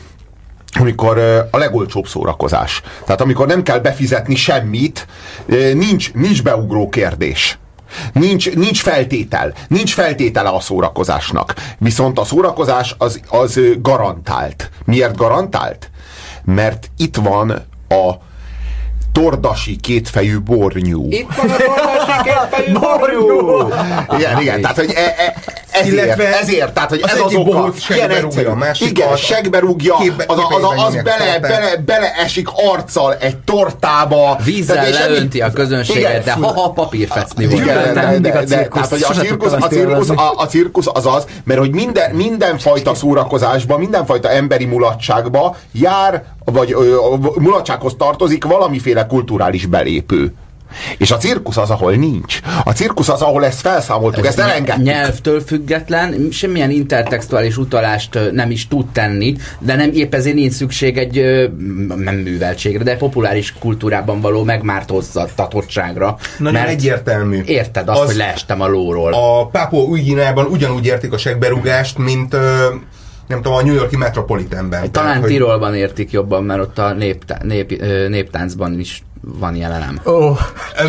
Amikor a legolcsóbb szórakozás. Tehát amikor nem kell befizetni semmit, nincs, nincs beugró kérdés. Nincs, nincs feltétel. Nincs feltétele a szórakozásnak. Viszont a szórakozás az, az garantált. Miért garantált? Mert itt van a tordasi kétfejű bornyú. Itt van a tordasi kétfejű bornyú! Igen, igen, tehát, hogy e, e, ezért, Illetve ezért, tehát, hogy az ez az egyik oka. bohóc segbe rúgja, a másik igen, a- segbe rúgja, képbe- az, az, az, az képeiben bele, nyomják, bele, bele esik arccal egy tortába. Vízzel Tehát, és leönti a közönséget, igen, de ha-ha papírfecni volt. igen, de, de, mindig a de, de, cirkusz. tehát, hogy a Sose cirkusz, tudtam a, ezt cirkusz, élvezni. a, a cirkusz az az, mert hogy minden, mindenfajta szórakozásban, mindenfajta emberi mulatságba jár, vagy ö, mulatsághoz tartozik valamiféle kulturális belépő. És a cirkusz az, ahol nincs. A cirkusz az, ahol ezt felszámoltuk, ezt elengedtük. Nyelvtől független, semmilyen intertextuális utalást ö, nem is tud tenni, de nem épp ezért nincs szükség egy ö, nem műveltségre, de populáris kultúrában való megmártóztatottságra. Nagyon egyértelmű. Érted azt, Az- hogy leestem a lóról. A Pápua Új-Guineában ugyanúgy értik a segberúgást, mint ö, nem tudom, a New Yorki Metropolitanben. Talán Tehát, hogy- Tirolban értik jobban, mert ott a néptá- nép, ö, néptáncban is van jelenem. Oh.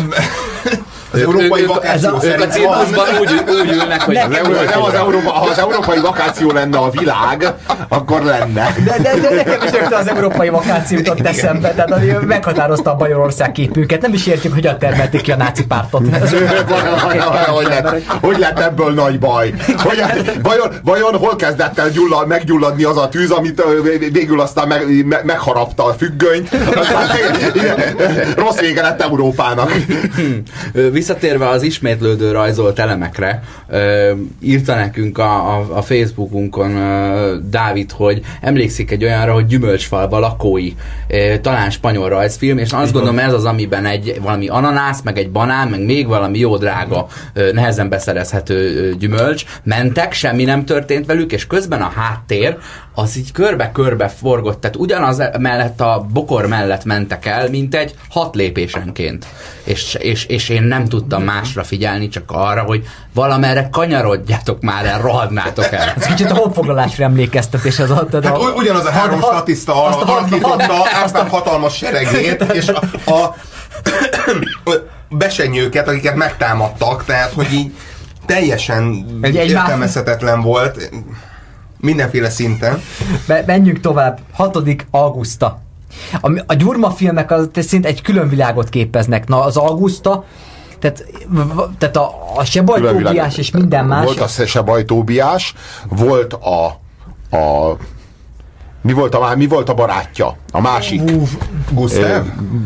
Az európai ők, vakáció ők, ők a szerint cirkuszban úgy, úgy ülnek, hogy Az Euró- nem az Európa, ha az európai vakáció lenne a világ, akkor lenne. De, de, de nekem is rögtön az európai vakáció jutott eszembe, tehát ami meghatározta a Bajorország képünket. Nem is értjük, hogyan termelték ki a náci pártot. hogy, lett, hogy lett ebből nagy baj? Hogy, vajon, vajon hol kezdett el gyullad, meggyulladni az a tűz, amit ö, végül aztán meg, me, megharapta a függönyt? Aztán rossz vége lett Európának. Ö, Visszatérve az ismétlődő rajzolt elemekre, ö, írta nekünk a, a, a Facebookunkon ö, Dávid, hogy emlékszik egy olyanra, hogy Gyümölcsfalva lakói, ö, talán spanyol rajzfilm, és azt gondolom ez az, amiben egy valami ananász, meg egy banán, meg még valami jó drága, ö, nehezen beszerezhető ö, gyümölcs, mentek, semmi nem történt velük, és közben a háttér az így körbe-körbe forgott, tehát ugyanaz mellett a bokor mellett mentek el, mint egy hat lépésenként. És, és, és én nem tudtam másra figyelni, csak arra, hogy valamerre kanyarodjatok már el, rohadnátok el. Ez kicsit a honfoglalásra emlékeztetés az a... Hát u- ugyanaz a három had- statiszta azt a had- alakította had- Árpád hatalmas seregét, és a, a besenyőket, akiket megtámadtak, tehát, hogy így teljesen Egy- egy értelmezhetetlen volt mindenféle szinten. Be- menjünk tovább. hatodik auguszta. A, a Gyurma filmek az szinte egy külön világot képeznek. Na, az Auguszta, tehát, v- tehát a, a Sebajtóbiás és minden más. Volt a Sebajtóbiás, volt a, a mi volt a, mi volt a barátja? A másik. Ú, Gusztáv?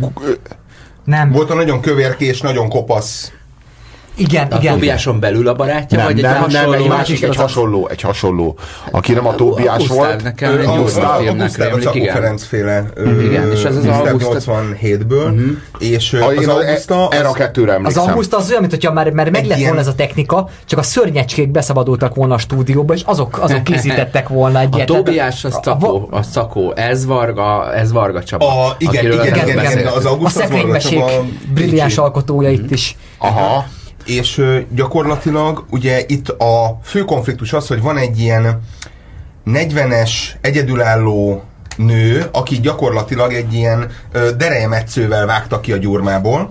nem. Volt a nagyon kövérkés, nagyon kopasz. Igen, A igen. Tóbiáson belül a barátja, Nem, vagy egy nem, nem, hasonló egy másik? másik, egy hasonló, egy hasonló. Aki nem a Tóbiás Gusztáv volt. nekem Ő egy a jó Gusztáv, a filmnek Gusztáv, a rémlik, Czakó igen. Ferenc féle Igen, és ez az Gusztáv Auguszta- nyolcvanhétből, Mhm. és A, az én az, Auguszta... erre a kettőre Az emlékszem. Auguszta az olyan, mint hogyha már, már meg Egy lett ilyen- volna ez a technika, csak a szörnyecskék beszabadultak volna a stúdióba, és azok, azok készítettek volna egy A ilyet. Tóbiás, az a- a- Szakó, a Szakó, ez Varga, ez Varga Csaba. A, igen, akiről igen, az igen, előbb igen, beszéltünk. az A Augusztus szekrénymesék brilliáns alkotója itt is. Aha. És ö, gyakorlatilag ugye itt a fő konfliktus az, hogy van egy ilyen negyvenes egyedülálló nő, aki gyakorlatilag egy ilyen ö, derejemetszővel vágta ki a Gyurmából,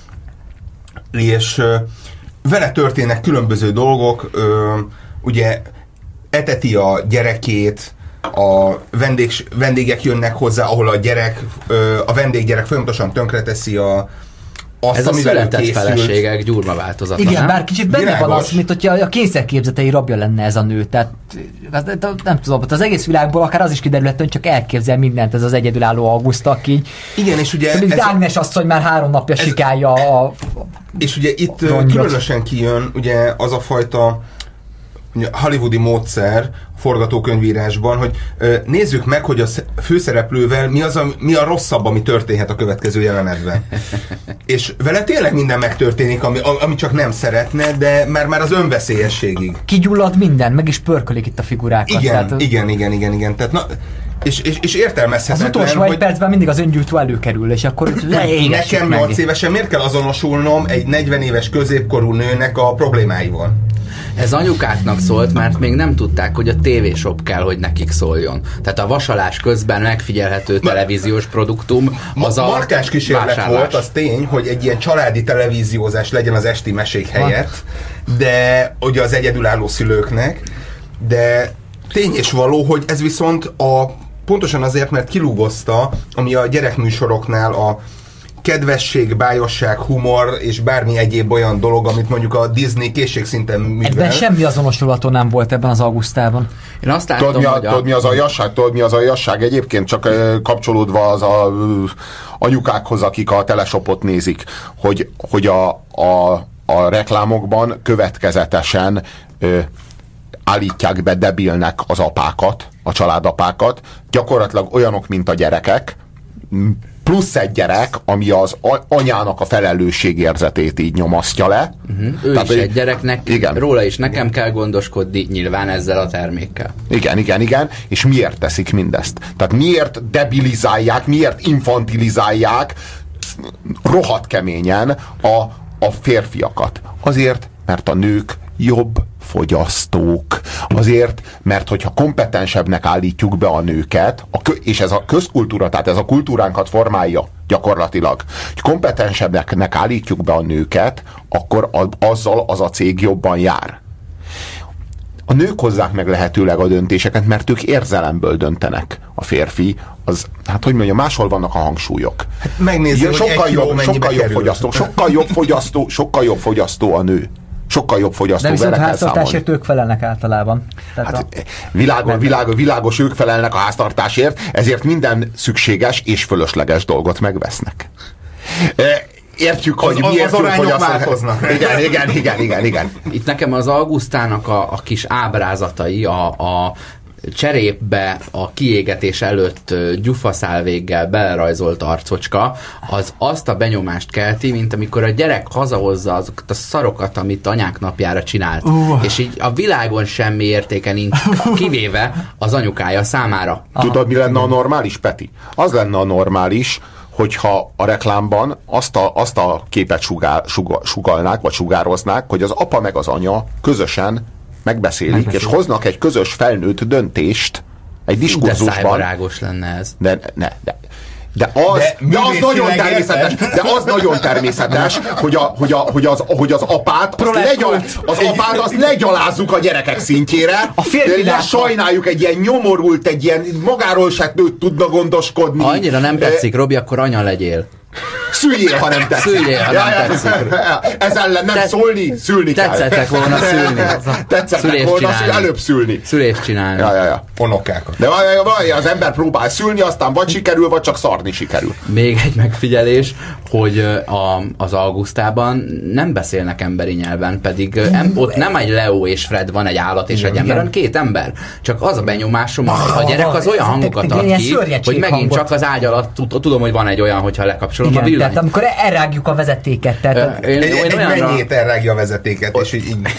és ö, vele történnek különböző dolgok, ö, ugye eteti a gyerekét, a vendég, vendégek jönnek hozzá, ahol a gyerek, ö, a vendéggyerek folyamatosan tönkreteszi a azt, Ez a amivel ő született készült. feleségek Gyurma változata, Igen, nem? bár kicsit benne van Világos. az, mint hogyha a kényszerképzetei rabja lenne ez a nő. Tehát az, nem tudom, az egész világból akár az is kiderülhet, hogy csak elképzel mindent ez az egyedülálló Auguszta, aki így. Igen, és ugye Mint ez, Ágnes asszony már három napja ez- sikálja a... és ugye itt ö, rongyot. különösen kijön ugye az a fajta ugye, hollywoodi módszer a forgatókönyvírásban, hogy ö, nézzük meg, hogy a sz- főszereplővel mi, az a, mi a rosszabb, ami történhet a következő jelenetben. És vele tényleg minden megtörténik, ami, ami csak nem szeretne, de már, már az önveszélyességig. Kigyullad minden, meg is pörkölik itt a figurákat. Igen, tehát, igen, igen, igen, igen. Tehát, na, és, és, és az értelmezhetetlen, utolsó egy hogy percben mindig az öngyújtó előkerül, és akkor leégessük nekem meg. nyolc évesen miért kell azonosulnom egy negyven éves középkorú nőnek a problémáival? Ez anyukáknak szólt, mert még nem tudták, hogy a tévésop kell, hogy nekik szóljon. Tehát a vasalás közben megfigyelhető televíziós produktum az a Markáns kísérlet vásárlás. volt, az tény, hogy egy ilyen családi televíziózás legyen az esti mesék helyett, de ugye az egyedülálló szülőknek, de tény és való, hogy ez viszont a pontosan azért, mert kilúgozta, ami a gyerekműsoroknál a kedvesség, bájosság, humor és bármi egyéb olyan dolog, amit mondjuk a Disney készségszinten művel. Ebben semmi azonosulható nem volt ebben az augusztában. Én azt látom, tudod, mi a, hogy tudod, mi az aljasság? Tudod, mi az aljasság? Egyébként csak uh, kapcsolódva az a uh, anyukákhoz, akik a teleshopot nézik, hogy, hogy a, a, a reklámokban következetesen uh, állítják be debilnek az apákat, a családapákat, gyakorlatilag olyanok, mint a gyerekek, plusz egy gyerek, ami az anyának a felelősségérzetét így nyomasztja le. Uh-huh. Ő Tehát, is egy gyereknek, igen. Róla is nekem kell gondoskodni, nyilván ezzel a termékkel. Igen, igen, igen. És miért teszik mindezt? Tehát miért debilizálják, miért infantilizálják rohadt keményen a, a férfiakat? Azért, mert a nők jobb fogyasztók. Azért, mert hogyha kompetensebbnek állítjuk be a nőket, a kö- és ez a közkultúra, tehát ez a kultúránkat formálja gyakorlatilag, hogy kompetensebbnek állítjuk be a nőket, akkor a- azzal az a cég jobban jár. A nők hozzák meg lehetőleg a döntéseket, mert ők érzelemből döntenek. A férfi, az, hát hogy mondjam, máshol vannak a hangsúlyok. Hát megnézzük, hogy sokkal egy kiló jobb, sokkal jobb fogyasztó, sokkal jobb fogyasztó, sokkal jobb fogyasztó a nő. Sokkal jobb fogyasztó, de viszont vele kell háztartásért ők felelnek általában. Hát, a... világos, világos, világos, ők felelnek a háztartásért, ezért minden szükséges és fölösleges dolgot megvesznek. Értjük, az, hogy az, miért az arányok változnak. Igen, igen, igen, igen, igen. Itt nekem az Augustának a, a kis ábrázatai, a, a cserépbe a kiégetés előtt gyufaszálvéggel belerajzolt arcocska, az azt a benyomást kelti, mint amikor a gyerek hazahozza azokat a szarokat, amit anyák napjára csinált. Uh. És így a világon semmi értéke nincs, kivéve az anyukája számára. Tudod, mi lenne a normális, Peti? Az lenne a normális, hogyha a reklámban azt a, azt a képet sugál, suga, sugalnák, vagy sugároznák, hogy az apa meg az anya közösen megbeszélik, Megbeszél. és hoznak egy közös felnőtt döntést egy diskurzusban. De szájbarágos lenne ez. De, ne, de, de az, de, de az nagyon természetes, de az nagyon természetes, hogy, a, hogy, a, hogy, az, hogy az apát, azt legyal, az apát azt legyalázzuk a gyerekek szintjére, lesajnáljuk, egy ilyen nyomorult, egy ilyen magáról se tudna gondoskodni. Ha annyira nem tetszik, Robi, akkor anya legyél. Szüljél, ha nem tetszik. Szüljél, ha nem tetszik. Ez ellen nem Te, szólni, szülni kell. Tetszettek volna szülni. Tetszettek volna szülni, előbb szülni. Szülést csinálni. Ja, ja, ja. Onokákat. De az ember próbál szülni, aztán vagy sikerül, vagy csak szarni sikerül. Még egy megfigyelés, hogy a, az Augustában nem beszélnek emberi nyelven, pedig em, ott nem egy Leo és Fred van, egy állat és egy ember, hanem két ember. Csak az a benyomásom, a gyerek az olyan hangokat ad ki, hogy megint csak az ágy alatt tudom, hogy van egy olyan, hogyha lekapcsolom a villanyt. Tehát amikor elrágjuk a vezetéket. Tehát én, én egy olyanra... mennyét elrágja a vezetéket, és így, így...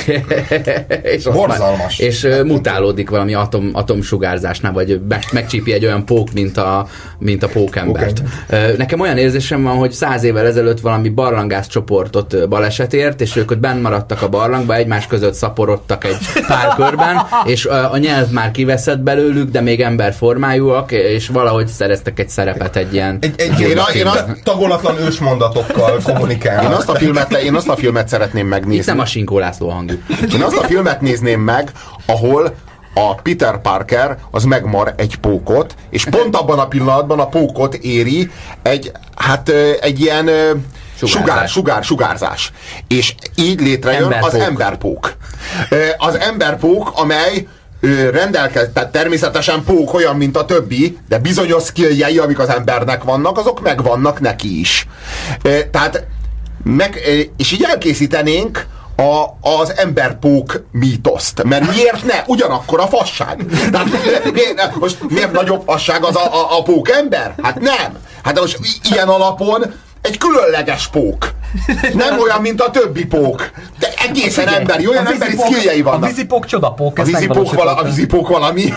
és borzalmas. És uh, mutálódik valami atom, atomsugárzásnál, vagy megcsípi egy olyan pók, mint a, mint a pókembert. Okay. Uh, nekem olyan érzésem van, hogy száz évvel ezelőtt valami barlangász csoportot baleset ért, és ők ott benn maradtak a barlangba, egymás között szaporodtak egy pár körben, és uh, a nyelv már kiveszett belőlük, de még emberformájúak, és valahogy szereztek egy szerepet egy ilyen... Egy, egy, én, a, én azt tagolatlan ősmondatokkal kommunikálnak. Én azt a filmet, le, én azt a filmet szeretném megnézni. Itt nem a Sinkó László hangjuk. Én azt a filmet nézném meg, ahol a Peter Parker az megmar egy pókot, és pont abban a pillanatban a pókot éri egy, hát egy ilyen sugár, sugár, sugárzás. És így létrejön emberpók. Az emberpók. Az emberpók, amely rendelkez, tehát természetesen pók olyan, mint a többi, de bizonyos skilljei, amik az embernek vannak, azok megvannak neki is. Tehát meg, és így elkészítenénk a, az emberpók mítoszt. Mert miért ne? Ugyanakkor a fasság. Tehát miért, most miért nagyobb fasság az a, a, a pókember? Hát nem. Hát most ilyen alapon egy különleges pók. Nem olyan, mint a többi pók. De egészen figyelj, emberi, olyan emberi skilljei vannak. A vízipók csodapók. A vízipók, vala, a vízipók valami.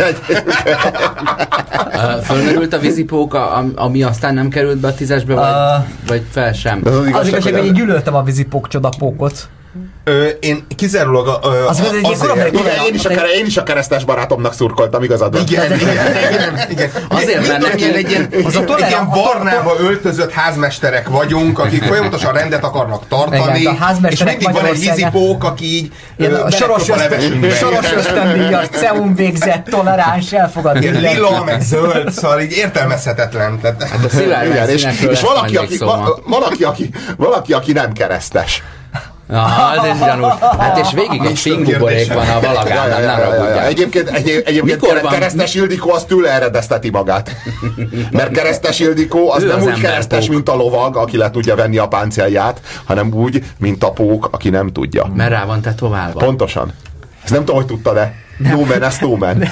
Fölmerült a vízipók, ami aztán nem került be a tízesbe, vagy, uh, vagy fel sem. Az igazság, hogy én gyűlöltem a vízipók csodapókot. Ö, én kizárólag a, ö, az azért, azért igen, én, is a, én is a keresztes barátomnak szurkoltam, igazad van. Igen, igen, igen, igen. Azért, mert neki egy ilyen, az a egy ilyen barnába öltözött házmesterek vagyunk, akik folyamatosan rendet akarnak tartani, igen, és mindig van egy vizipók, aki így igen, a soros, ösztön, soros ösztöndíjas, C E U-n végzett, toleráns, elfogadni. Lila, meg zöld, szóval így értelmezhetetlen. Tehát, hát a szilárd és, és valaki, aki, va, valaki, aki, valaki, aki nem keresztes. Ah, az is gyanús. Hát és végig egy finguborék van a Valagán, ja, ja, ja, ja, ja, ja. Egyébként, egy, egyébként Keresztes Ildikó az tőle eredezteti magát. Mert Keresztes Ildikó az ő nem az úgy keresztes, pók, mint a lovag, aki le tudja venni a páncélját, hanem úgy, mint a pók, aki nem tudja. Mert rá van tetoválva. Pontosan. Ezt nem tudom, hogy tudta, de no man, ez no man.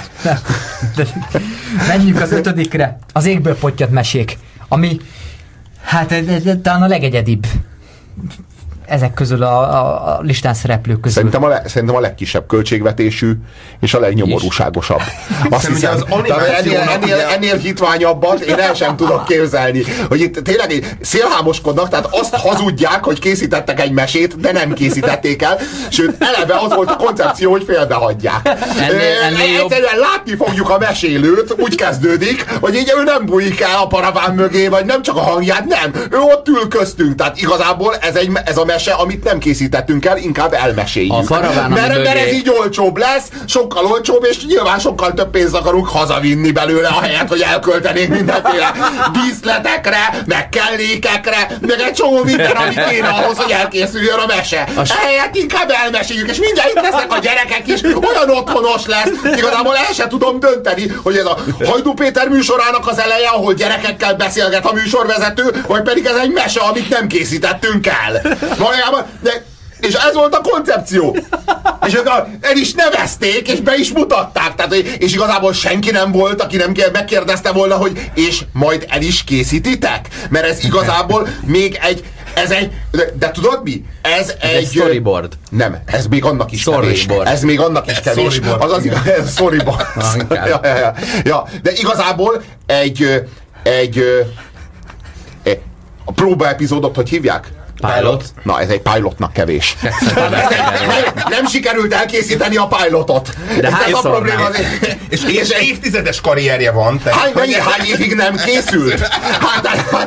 Menjünk az ötödikre. Az égből pottyant mesék, ami hát talán a legegyedibb ezek közül a, a, a listán szereplők közül. Szerintem a, le, szerintem a legkisebb költségvetésű és a legnyomorúságosabb. Azt hiszem, az ennél, ennél, ennél hitványabbat én el sem tudok képzelni. Hogy itt tényleg szélhámoskodnak, tehát azt hazudják, hogy készítettek egy mesét, de nem készítették el, sőt eleve az volt a koncepció, hogy félbehagyják. Ennél, ennél egyszerűen látni fogjuk a mesélőt, úgy kezdődik, hogy így ő nem bújik el a paraván mögé, vagy nem csak a hangját, nem. Ő ott ül köztünk, tehát igazából ez, egy, ez a mese, amit nem készítettünk el, inkább elmeséljük. A paraván, mert, mert ez így olcsóbb lesz, sokkal olcsóbb, és nyilván sokkal több pénzt akarunk hazavinni belőle, ahelyett, hogy elköltenénk mindenféle díszletekre, meg kellékekre, meg egy csomó minden, amit kéne ahhoz, hogy elkészüljön a mese. Ehelyett inkább elmeséljük, és mindjárt itt lesznek a gyerekek is, olyan otthonos lesz. Igazából el sem tudom dönteni, hogy ez a Hajdú Péter műsorának az eleje, ahol gyerekekkel beszélget a műsorvezető, vagy pedig ez egy mese, amit nem készítettünk el. Valójában, de, és ez volt a koncepció. És ők el is nevezték, és be is mutatták. Tehát, és igazából senki nem volt, aki nem megkérdezte volna, hogy és majd el is készítitek? Mert ez igazából még egy, ez egy, de, de tudod mi? Ez, ez egy... egy storyboard. Nem, ez még annak is kevés. Ez még annak is kevés. Az az igaz, ez storyboard. ja, ja, ja, ja, de igazából egy, egy, egy a próbaepizódot, hogy hívják? Pilot? Na, ez egy pilotnak kevés. nem, nem sikerült elkészíteni a pilotot. De ez a probléma. És, és évtizedes karrierje van. Hány, mennyi, hány évig nem készült? Hát,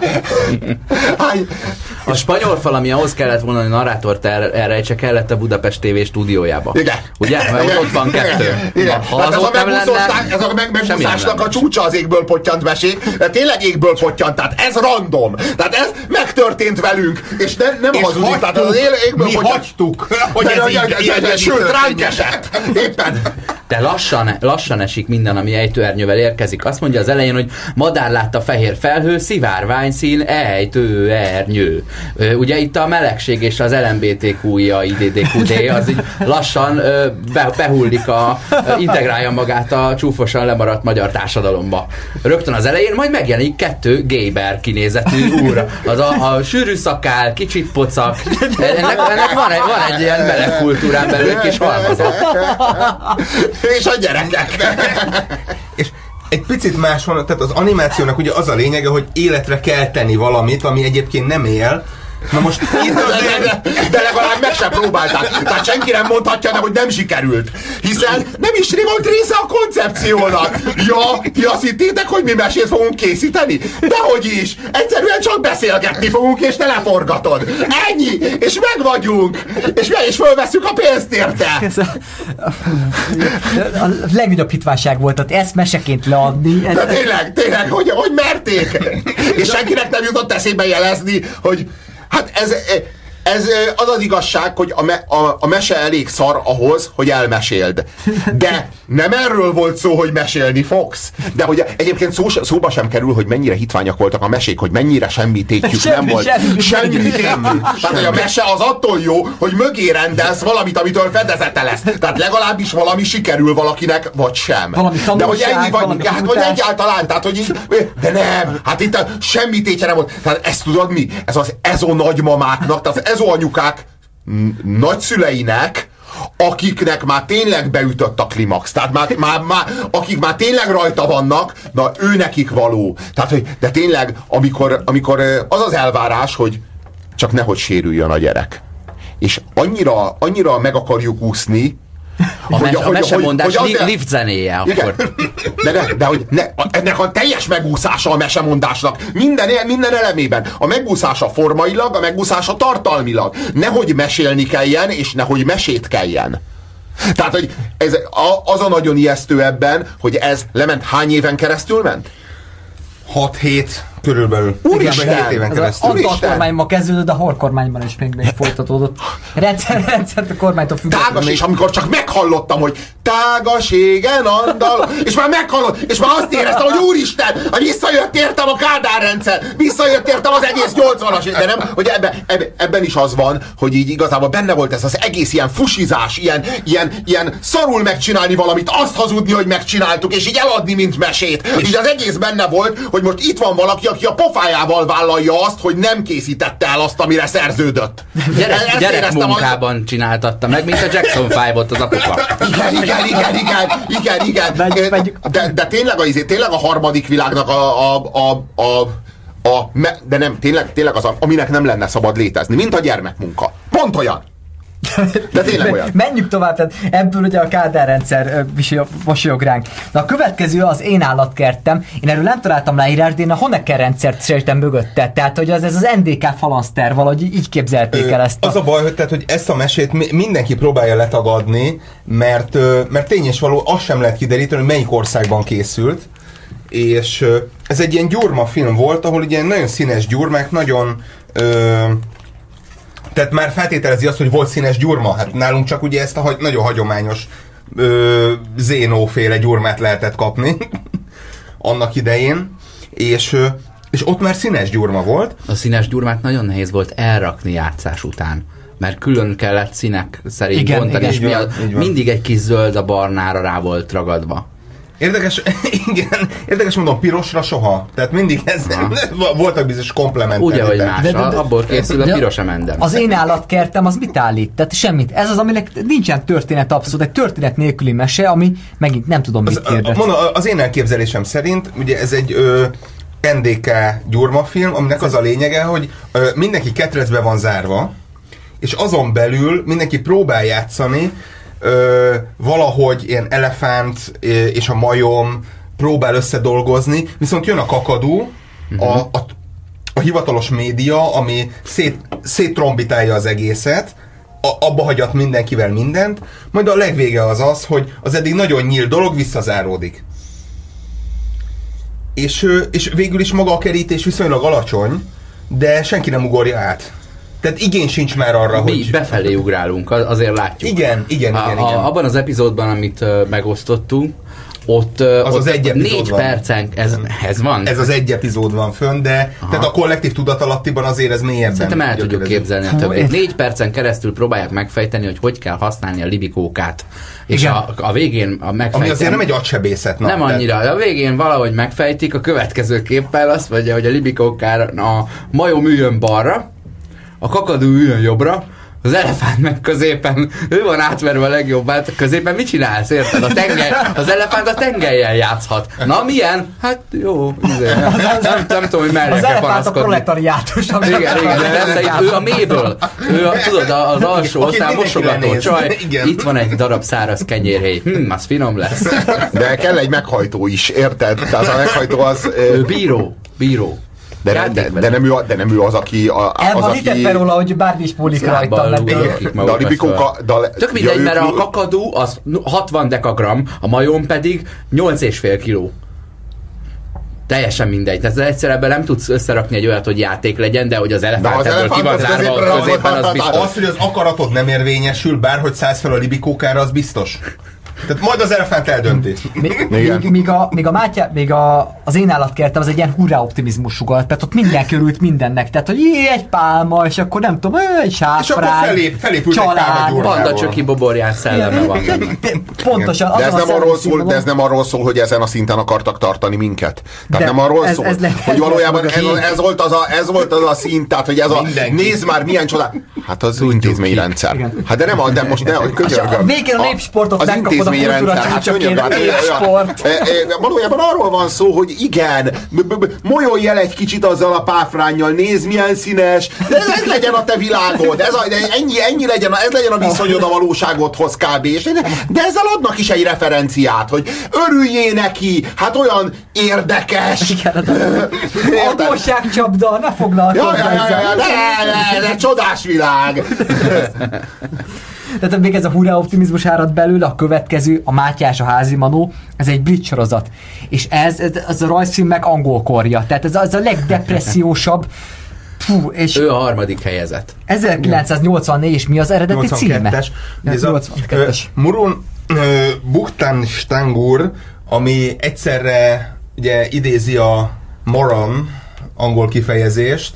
hány... A spanyol fal, ami ahhoz kellett volna, hogy narrátort elrejtse, kellett a Budapest té vé stúdiójába. Igen. Ugye? Mert igen. Ott van kettő. Igen. Ha hát az ez, ott a nem lenne, ez a megbuszásnak a csúcsa az égből pottyant mesék, de tényleg égből pottyant, tehát ez random. Tehát ez megtörtént velünk, és ne, nem hazudik. Tehát az égből mi pottyant. hagytuk, hogy ez így. Sőt, ránk esett. Éppen. De lassan, lassan esik minden, ami ejtőernyővel érkezik. Azt mondja az elején, hogy madár látta fehér felhő, szivárványszín, ejtőernyő. Ugye itt a melegség és az el em bé té kú-ja, i dé dé kú dé az így lassan be, behullik, a, integrálja magát a csúfosan lemaradt magyar társadalomba. Rögtön az elején majd megjelenik kettő gayber kinézetű úr. Az a, a sűrű szakál, kicsit pocak. Ennek, ennek van, egy, van egy ilyen meleg kultúrán belül egy kis halmazat. És a gyerekek. És egy picit más van, tehát az animációnak ugye az a lényege, hogy életre kell tenni valamit, ami egyébként nem él. Na most itt azért... de, de legalább meg sem próbálták. Tehát senki nem mondhatja, de hogy nem sikerült. Hiszen nem is volt része a koncepciónak. Ja, ti azt hittétek, hogy mi mesét fogunk készíteni? Dehogy is. Egyszerűen csak beszélgetni fogunk, és te leforgatod. Ennyi. És meg vagyunk. És meg is fölveszünk a pénzt érte. Ez a, a, a legnagyobb hitványság volt, tehát ezt meseként leadni. De tényleg, tényleg, hogy, hogy merték. És senkinek nem jutott eszébe jelezni, hogy hát ez, ez az az igazság, hogy a, me, a, a mese elég szar ahhoz, hogy elmeséld. De nem erről volt szó, hogy mesélni fogsz. De hogy egyébként szó, szóba sem kerül, hogy mennyire hitványak voltak a mesék, hogy mennyire semmitétjük semmi, nem volt. Semmi, semmi, semmi. semmi. Tehát, hogy a mese az attól jó, hogy mögé rendelsz valamit, amitől fedezete lesz. Tehát legalábbis valami sikerül valakinek, vagy sem. Valami tanulság, de hogy ennyi, vagy, hát, vagy egyáltalán, tehát, hogy így, de nem, hát itt semmi tétje nem volt. Tehát ezt tudod mi? Ez az ezó nagymamáknak, tehát ezó anyukák nagyszüleinek, akiknek már tényleg beütött a klimax, tehát már, már, már, akik már tényleg rajta vannak, na ő nekik való. Tehát, hogy, de tényleg, amikor, amikor az az elvárás, hogy csak nehogy sérüljön a gyerek. és annyira, annyira meg akarjuk úszni, A, mes, a mesemondás hogy, hogy lift zenéje akkor. De, de, de hogy ne, ennek a teljes megúszása a mesemondásnak. Minden, minden elemében. A megúszása formailag, a megúszása tartalmilag. Nehogy mesélni kelljen, és nehogy mesét kelljen. Tehát, hogy ez, az a nagyon ijesztő ebben, hogy ez lement hány éven keresztül ment? hat hét körülbelül. Úristen! hét éven Ez keresztül. az Antal kormányban kezdődött, de a Hor kormányban is még, még folytatódott. Rendszer, rendszert a kormánytól függetlenül. Tágas, és amikor csak meghallottam, hogy tágas égen Andal, és már meghallott, és már azt éreztem, hogy úristen, hogy visszajött értem a Kádár rendszer, visszajött értem az egész nyolcvanas, de nem, hogy ebben, ebben, ebben is az van, hogy így igazából benne volt ez az egész ilyen fusizás, ilyen, ilyen, ilyen szarul megcsinálni valamit, azt hazudni, hogy megcsináltuk, és így eladni, mint mesét. És így az egész benne volt, hogy most itt van valaki, aki a pofájával vállalja azt, hogy nem készítette el azt, amire szerződött. Gyerek, gyerekmunkában az... csináltatta meg, mint a Jackson five-ot az apuka. Igen, igen, igen, igen, igen, igen. De, de tényleg, a, tényleg a harmadik világnak a, a, a, a, a de nem, tényleg, tényleg az, aminek nem lenne szabad létezni, mint a gyermekmunka. Pont olyan. De tényleg olyan. Menjünk tovább, tehát ebből ugye a Kádár rendszer mosolyog ránk. De a következő az Én állatkertem. Én erről nem találtam leírást, de én a Honecker rendszert sejtem mögötte. Tehát, hogy az, ez az en dé ká falanszter, valahogy így képzelték el ezt. A... Az a baj, hogy, tehát, hogy ezt a mesét mindenki próbálja letagadni, mert, mert tény és való, azt sem lehet kideríteni, hogy melyik országban készült. És ez egy ilyen gyurma film volt, ahol ilyen nagyon színes gyurmák, nagyon... Ö, Tehát már feltételezi azt, hogy volt színes gyurma. Hát nálunk csak ugye ezt a nagyon hagyományos ö, zénóféle gyurmát lehetett kapni annak idején. És, ö, és ott már színes gyurma volt. A színes gyurmát nagyon nehéz volt elrakni játszás után. Mert külön kellett színek szerint igen, bontani, igen, és mi a, mindig egy kis zöld a barnára rá volt ragadva. Érdekes, igen, érdekes mondom, pirosra soha. Tehát mindig ez, voltak bizonyos komplementek. Ugye, hogy más, de, de, de, abból készül a piros emendem. Az Én állatkertem az mit állít? Tehát semmit. Ez az, aminek nincsen történet abszolút, egy történet nélküli mese, ami megint nem tudom mit kérdez. Mondom, az én elképzelésem szerint, ugye ez egy ö, en dé ká gyurmafilm, aminek az a lényege, hogy ö, mindenki ketrecbe van zárva, és azon belül mindenki próbál játszani, Ö, valahogy ilyen elefánt és a majom próbál összedolgozni, viszont jön a kakadú, uh-huh. a, a, a hivatalos média, ami szét, széttrombitálja az egészet, a, abba hagyat mindenkivel mindent, majd a legvége az az, hogy az eddig nagyon nyílt dolog visszazáródik. És, és végül is maga a kerítés viszonylag alacsony, de senki nem ugorja át. Tehát igény sincs már arra, mi hogy... befelé ugrálunk, azért látjuk. Igen, igen, a, igen, igen. A, abban az epizódban, amit uh, megosztottunk, ott, uh, az ott az egy négy van. percen, ez, ez van? Ez az egy epizód van fönn, de aha. Tehát a kollektív tudatalattiban azért ez mélyebben. Szerintem el tudjuk képzelni a többét. Négy percen keresztül próbálják megfejteni, hogy hogy kell használni a libikókát. És a, a végén a megfejtem... Ami azért nem egy agysebészet. Na, nem annyira. A végén valahogy megfejtik, a következő képpel azt mondja, hogy a libikókára a majom üljön balra, a kakadú üljön jobbra, az elefánt meg középen, ő van átverve a legjobbát, középen mit csinálsz, érted? A tengely, az elefánt a tengellyel játszhat. Na milyen? Hát jó, azért, nem, nem, nem tudom, hogy merre kell panaszkodni. Az elefánt a proletariátus. Igen, igen, de itt ő a mélyből. Ő a, tudod, az alsó osztály mosogató csaj. Itt van egy darab száraz kenyérhéj. Hm, az finom lesz. De kell egy meghajtó is, érted? Tehát a meghajtó az... Ő bíró, bíró. De, de, de, nem ő, de nem ő az, aki... A, El van hitetve aki... róla, hogy bármi is múlik rajta. De a libikóka... Tök mindegy, mert a kakadú az hatvan dekagram, a majom pedig nyolc és fél kiló. Teljesen mindegy. Tehát egyszerűen nem tudsz összerakni egy olyat, hogy játék legyen, de hogy az elefánt ebből ki van zárva a középen, az biztos. Az, hogy az akaratod nem érvényesül, bárhogy szállsz fel a libikókára, az biztos. Tehát majd az elefánt eldönti. Míg, míg, míg, a, míg, a Mátyá, míg a, az Én állatkertem az egy ilyen hurrá optimizmus sugal, tehát ott mindenki örült mindennek, tehát hogy jé, egy pálma, és akkor nem tudom, egy sáfrány, és akkor felép, felépült egy pálma gyurmából. Banda csöki boborján szelleme van. Pontosan. De ez, nem arról szól, de ez nem arról szól, hogy ezen a szinten akartak tartani minket. Tehát de nem arról ez, szól, ez le, hogy valójában ez, ez, volt az a, ez volt az a szint, tehát hogy ez a nézd már milyen csodát. Hát az intézményrendszer. Hát de nem, de most ne, hogy könyörgöm. Végén a népsportot megkapod a intézményrendszer. Hát mondjam, hát, valójában arról van szó, hogy igen, molyolj el egy kicsit azzal a páfránnyal, nézd milyen színes, de ez legyen a te világod, ez a, ennyi, ennyi legyen, ez legyen a viszonyod a valóságodhoz kb. De ezzel adnak is egy referenciát, hogy örüljél neki, hát olyan érdekes. Adósságcsapda, ne foglalkozz ja, ja, ja, ja, de, de, de csodás világ. Tehát még ez a hurrá optimizmus árad belőle, a következő, a Mátyás a házimanó, ez egy brit sorozat. És ez, ez, ez a rajzfilm meg angolkorja. Tehát ez, ez a legdepressziósabb. Fú, és ő a harmadik helyezett. ezerkilencszáznyolcvannégy, és mi az eredeti címe? Ez a Murun Buchtanstangur, ami egyszerre ugye idézi a moron angol kifejezést,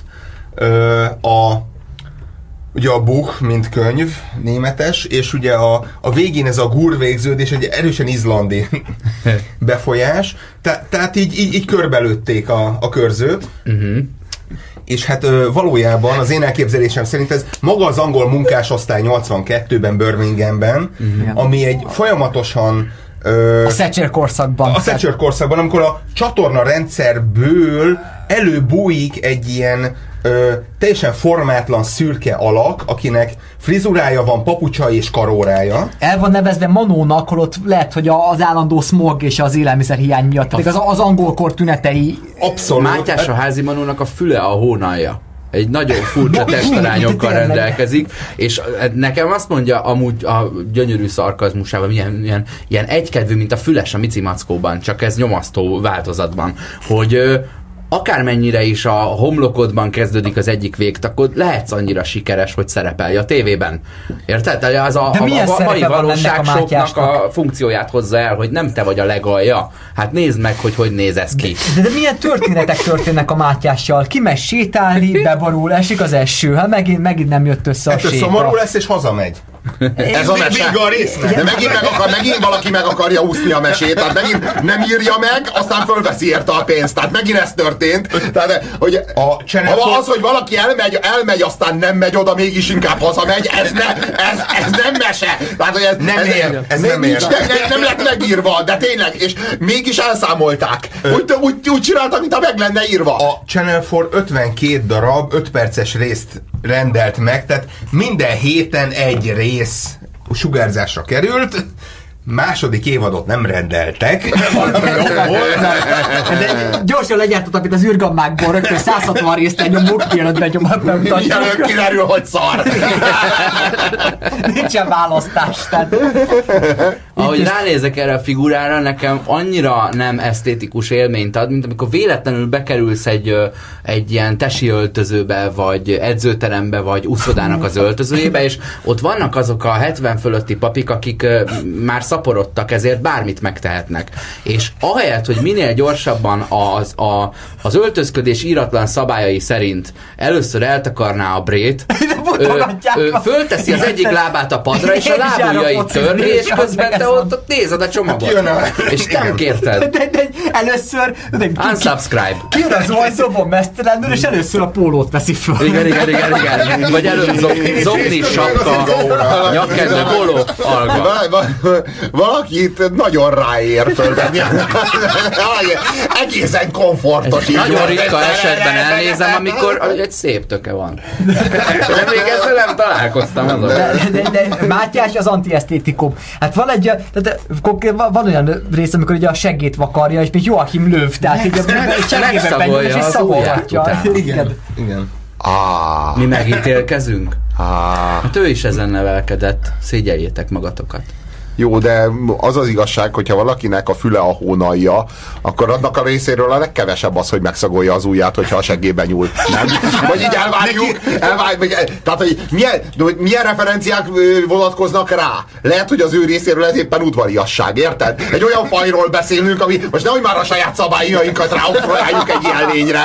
a ugye a Buch, mint könyv, németes, és ugye a, a végén ez a gur végződés egy erősen izlandi befolyás. Te, tehát így, így, így körbelőtték a, a körzőt. Uh-huh. És hát ö, valójában az én elképzelésem szerint ez maga az angol munkásosztály nyolcvankettőben Birminghamben, uh-huh. ami egy folyamatosan ö, a Thatcher korszakban. A Thatcher korszakban, amikor a csatorna rendszerből előbújik egy ilyen Ö, teljesen formátlan szürke alak, akinek frizurája van, papucsa és karórája. El van nevezve Manónak, holott lehet, hogy az állandó smog és az élelmiszerhiány miatt. Tehát az, az angolkor tünetei. Abszolút. Mátyás a házi Manónak a füle a hónalja. Egy nagyon furcsa testarányokkal rendelkezik, és nekem azt mondja amúgy a gyönyörű szarkazmusában, ilyen, ilyen, ilyen egykedvű, mint a füles a Mici Mackóban, csak ez nyomasztó változatban, hogy akármennyire is a homlokodban kezdődik az egyik végtakod, lehetsz annyira sikeres, hogy szerepelj a tévében. Érted? Az a, a, a mai valóságsoknak a, a funkcióját hozza el, hogy nem te vagy a legalja. Hát nézd meg, hogy hogy néz ez ki. De, de, de milyen történetek történnek a Mátyással? Kimegy sétálni, beborul, esik az eső, hát megint, megint nem jött össze a Ettől séta. szomorú lesz és hazamegy. Ez a mese. De megint, meg akar, megint valaki meg akarja úszni a mesét, tehát megint nem írja meg, aztán fölveszi érte a pénzt. Tehát megint ez történt. Tehát, hogy a az, hogy valaki elmegy, elmegy, aztán nem megy oda, mégis inkább hazamegy, ez, ne, ez, ez nem mese. Tehát, hogy ez nem ez, ér. Ez nem, nincs, ér. Nem, nem lett megírva, de tényleg, és mégis elszámolták. Úgy, úgy, úgy csináltak, mintha meg lenne írva. A Channel négy ötvenkét darab öt perces részt rendelt meg, tehát minden héten egy rész sugárzásra került, második évadot nem rendeltek. De gyorsan legyártottak itt az űrgammákból, rögtön száz hatvan részt egy nyomuk, mielőtt begyomat bemutatjuk. Mielőtt kiderül, hogy szar. Nincsen választás. Tehát... Ahogy ránézek erre a figurára, nekem annyira nem esztétikus élményt ad, mint amikor véletlenül bekerülsz egy, egy ilyen tesi öltözőbe, vagy edzőterembe, vagy úszodának az öltözőjébe, és ott vannak azok a hetven fölötti papik, akik már szaporodtak, ezért bármit megtehetnek. És ahelyett, hogy minél gyorsabban az, a, az öltözködés íratlan szabályai szerint először eltakarná a brét, ő, ő fölteszi az egyik lábát a padra, és a lábujjait törni, és közben te ott, ott nézed a csomagot. És nem kérted. De, de, de először... De, unsubscribe. Kijön az ajzóban mesztelenül, és először a pólót veszi föl. Igen, igen, igen, igen. Vagy előbb zokni, zokni sapka, nyakkendő, póló, alga. Valakit nagyon ráér fölvenni. Egészen komfortos. Nagyon ritka esetben elnézem, amikor egy szép töke van. De még ezzel nem találkoztam azon. De, de, de Mátyás az antiesztétikum. Hát van egy, tehát van olyan rész, amikor ugye a seggét vakarja, és még Joachim Löw, tehát így a seggébe benyúl, és szagolgatja. Igen. Igen. Ah. Mi megítélkezünk? Ah. Hát ő is ezen nevelkedett. Szégyeljétek magatokat. Jó, de az az igazság, hogyha valakinek a füle a hónalja, akkor annak a részéről a legkevesebb az, hogy megszagolja az ujját, hogyha a seggébe nyúl. Nem? Vagy így elvárjuk, elvárjuk tehát, hogy milyen, milyen referenciák vonatkoznak rá? Lehet, hogy az ő részéről ez éppen udvariasság, érted? Egy olyan fajról beszélünk, ami most nehogy már a saját szabályainkat ráoktroláljuk egy ilyen lényre.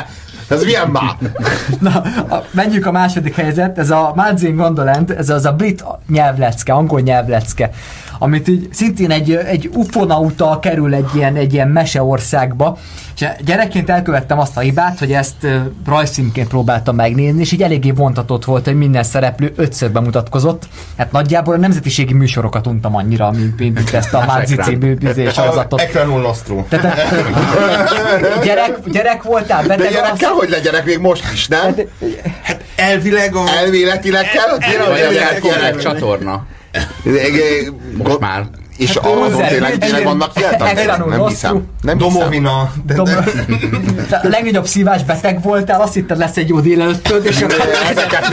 Ez milyen már? Na, a, menjünk a második helyzet, ez a Mazin Gondoland, ez az a brit nyelvlecke, angol nyelvlecke, amit így szintén egy, egy ufonauta kerül egy ilyen, egy ilyen meseországba, és gyerekként elkövettem azt a hibát, hogy ezt rajzfilmként próbáltam megnézni, és így eléggé vontatott volt, hogy minden szereplő ötször bemutatkozott. Hát nagyjából a nemzetiségi műsorokat untam annyira, mint, mint ezt a Mazzi című sorozatot. Ekranul Nostro. gyerek, gyerek voltál? De gyerek kell, hogy legyenek még most is, nem? Hát elvileg a... Elvéletileg kell, hogy gyerek csatorna. Most már. És hát azon tényleg, tényleg vannak fiatal? Nem hiszem. Nem Domovina. A legnagyobb szívás beteg voltál, azt hitted lesz egy jó délelőttöd, és akkor ezeket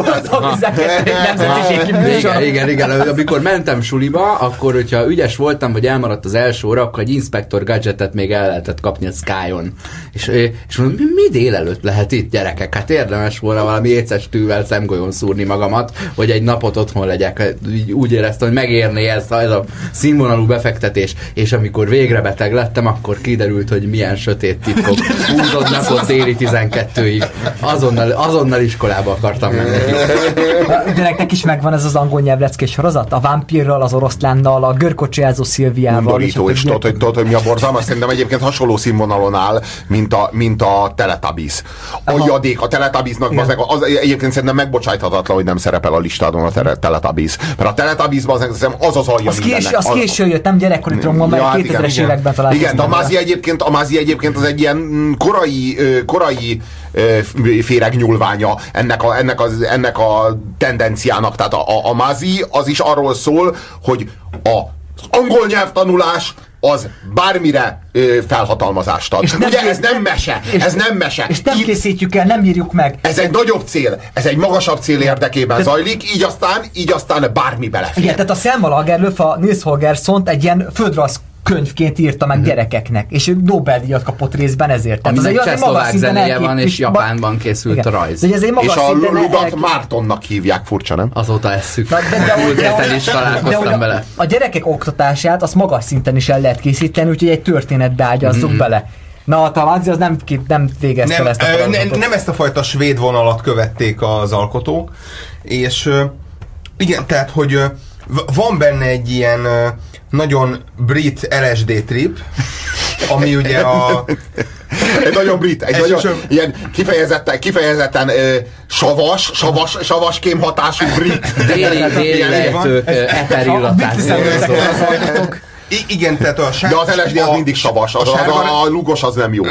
nézheted. Igen, igen, igen. Amikor mentem suliba, akkor, hogyha ügyes voltam, vagy elmaradt az első óra, akkor egy Inspector Gadgetet még el lehetett kapni a Skyon. És, és mondom, mi, mi délelőtt lehet itt, gyerekek? Hát érdemes volna valami éces tűvel szemgolyón szúrni magamat, hogy egy napot otthon legyek. Úgy éreztem, hogy megérné ez, ez a színvonalú befektetés, és amikor végre beteg lettem, akkor kiderült, hogy milyen sötét titkok húzott napot téli tizenkettőig. Azonnal, azonnal iskolába akartam menni. De nektek is megvan ez az angol nyelvleckés sorozat? A vámpírral, az oroszlánnal, a görkocsejázó Szilviával. Undorító, és tudod, hogy, tudod, hogy mi a borzalmas? Szerintem egyébként hasonló színvonalon áll, mint a, mint a Teletubbies. A jadék, a Teletubbiesnak az, az, egyébként szerintem megbocsájthatatlan, hogy nem szerepel a listádon a Teletubbies. Mert a Teletubbiesban az az, az alja mindennek. Az késő jött, nem gyerekkori tromban, mert ja, hát kétezres igen, években találkoztam. Igen, de a Mazzi egyébként, a Mazzi egyébként az egy ilyen korai, korai féregnyúlványa ennek a, ennek, az, ennek a tendenciának. Tehát a, a, a Mazzi az is arról szól, hogy a angol nyelvtanulás az bármire ö, felhatalmazást ad. Ugye ez nem mese, és, ez nem mese. És nem készítjük el, nem írjuk meg. Ez egy nagyobb cél, ez egy magasabb cél érdekében de, zajlik, így aztán, így aztán bármi belefér. Igen, tehát a Selma Lagerlöf, a Nils Holgerssont egy ilyen földrajz könyvként írta meg gyerekeknek, és ő Nobel-díjat kapott részben ezért. Tehát aminek csehszlovák zenéje van, és Japánban készült igen. a rajz. És a Ludat Mártonnak hívják, furcsa, nem? Azóta esszük. Múlt héten is találkoztam vele. A gyerekek oktatását azt magas szinten is el lehet készíteni, úgyhogy egy történetbe ágyazzuk mm-hmm. bele. Na, a Mazzi az nem, nem végezte nem, ezt a nem, nem ezt a fajta svéd vonalat követték az alkotók, és igen, tehát, hogy van benne egy ilyen nagyon brit el es dé trip, ami ugye a... Egy nagyon brit, egy nagyon sem... ilyen kifejezetten, kifejezetten ö, savas, savas, savas kémhatású brit. Déli, déli lejtők, eterillatás. Igen, tehát a sárga... De az el es dé az mindig savas, az, a, sárga... az, a lugos az nem jó.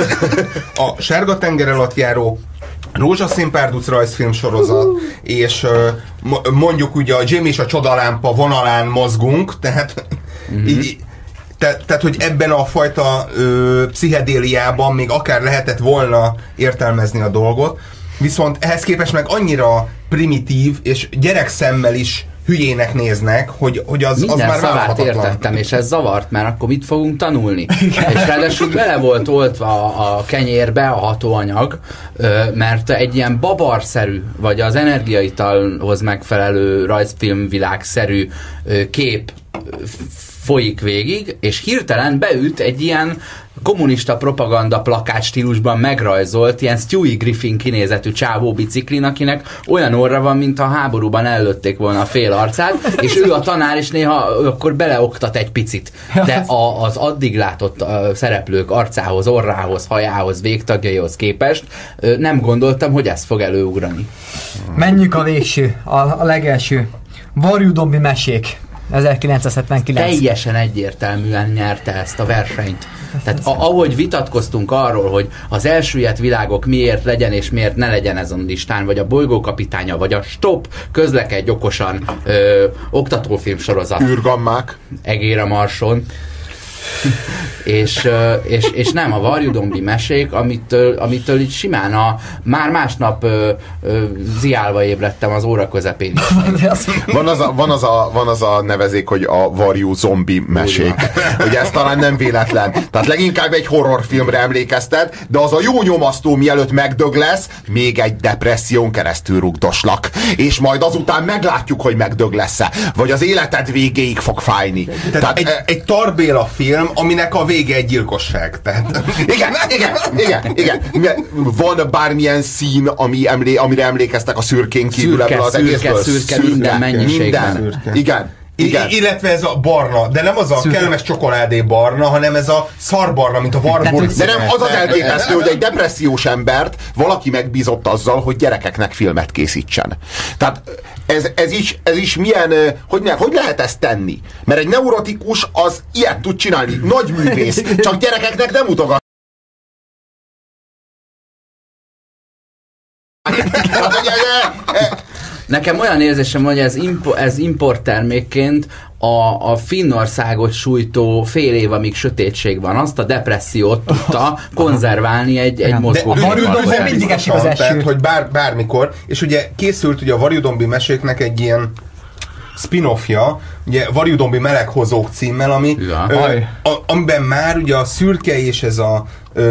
A Sárga tenger alatt járó Rózsaszín párduc rajzfilm sorozat, uh. és uh, mondjuk ugye a Jim és a csodalámpa vonalán mozgunk, tehát uh-huh. így, te, tehát, hogy ebben a fajta ö, pszichedéliában még akár lehetett volna értelmezni a dolgot, viszont ehhez képest meg annyira primitív, és gyerekszemmel is hülyének néznek, hogy, hogy az, minden az már szavát értettem, és ez zavart, mert akkor mit fogunk tanulni? És ráadásul bele volt oltva a, a kenyérbe a hatóanyag, mert egy ilyen babarszerű, vagy az energiaitalhoz megfelelő rajzfilmvilágszerű kép folyik végig, és hirtelen beüt egy ilyen kommunista propaganda plakát stílusban megrajzolt, ilyen Stewie Griffin kinézetű csávó biciklin, akinek olyan orra van, mint a háborúban ellőtték volna a fél arcát, és ő a tanár is néha akkor beleoktat egy picit. De a, az addig látott a szereplők arcához, orrához, hajához, végtagjaihoz képest nem gondoltam, hogy ez fog előugrani. Menjünk a végső, a, a legelső. Varjú-dombi mesék. ezerkilencszázhetvenkilenc. Teljesen egyértelműen nyerte ezt a versenyt. Tehát a, ahogy vitatkoztunk arról, hogy az elsüllyedt világok miért legyen és miért ne legyen ezen a listán, vagy a bolygókapitánya, vagy a Stop, közlekedj okosan ö, oktatófilm sorozat. Űrgammák. Egér a Marson. és, és, és nem a varjú-dombi mesék, amitől, amitől így simán a, már másnap ö, ö, ziálva ébredtem az óra közepén. Van az a, van az a, van az a nevezék, hogy a varjú-zombi mesék. Ugye ez talán nem véletlen. Tehát leginkább egy horrorfilmre emlékeztet, de az a jó nyomasztó, mielőtt megdög lesz, még egy depresszión keresztül rugdoslak. És majd azután meglátjuk, hogy megdög lesz-e. Vagy az életed végéig fog fájni. Tehát, Tehát egy, egy Tarbéla film történelem, aminek a vége egy gyilkosság. Tehát... Igen, igen, igen, igen. Van bármilyen szín, ami emlé, amire emlékeztek a szürkén kívül szürke, ebből az szürke, egészből? szürke, szürke, minden mennyiségben. Minden. Szürke. Igen. Igen. I- illetve ez a barna, de nem az a Szürke. kellemes csokoládé barna, hanem ez a szarbarna, mint a Warburg. De nem, az az elképesztő, hogy egy depressziós embert valaki megbízott azzal, hogy gyerekeknek filmet készítsen. Tehát ez, ez, is, ez is milyen, hogy, ne, hogy lehet ezt tenni? Mert egy neurotikus az ilyet tud csinálni, nagy művész, csak gyerekeknek nem mutogat. Nekem olyan érzésem, hogy ez, impo- ez importtermékként a, a Finnországot sújtó fél év, amíg sötétség van, azt a depressziót tudta konzerválni egy, egy De mozgó. a Varjudomban mindig esik az eső. Tehát, hogy bár, bármikor, és ugye készült ugye a Varjudombi meséknek egy ilyen spin-offja, ugye Varjudombi meleghozók címmel, ami, Ja. ö, a, amiben már ugye a szürke és ez a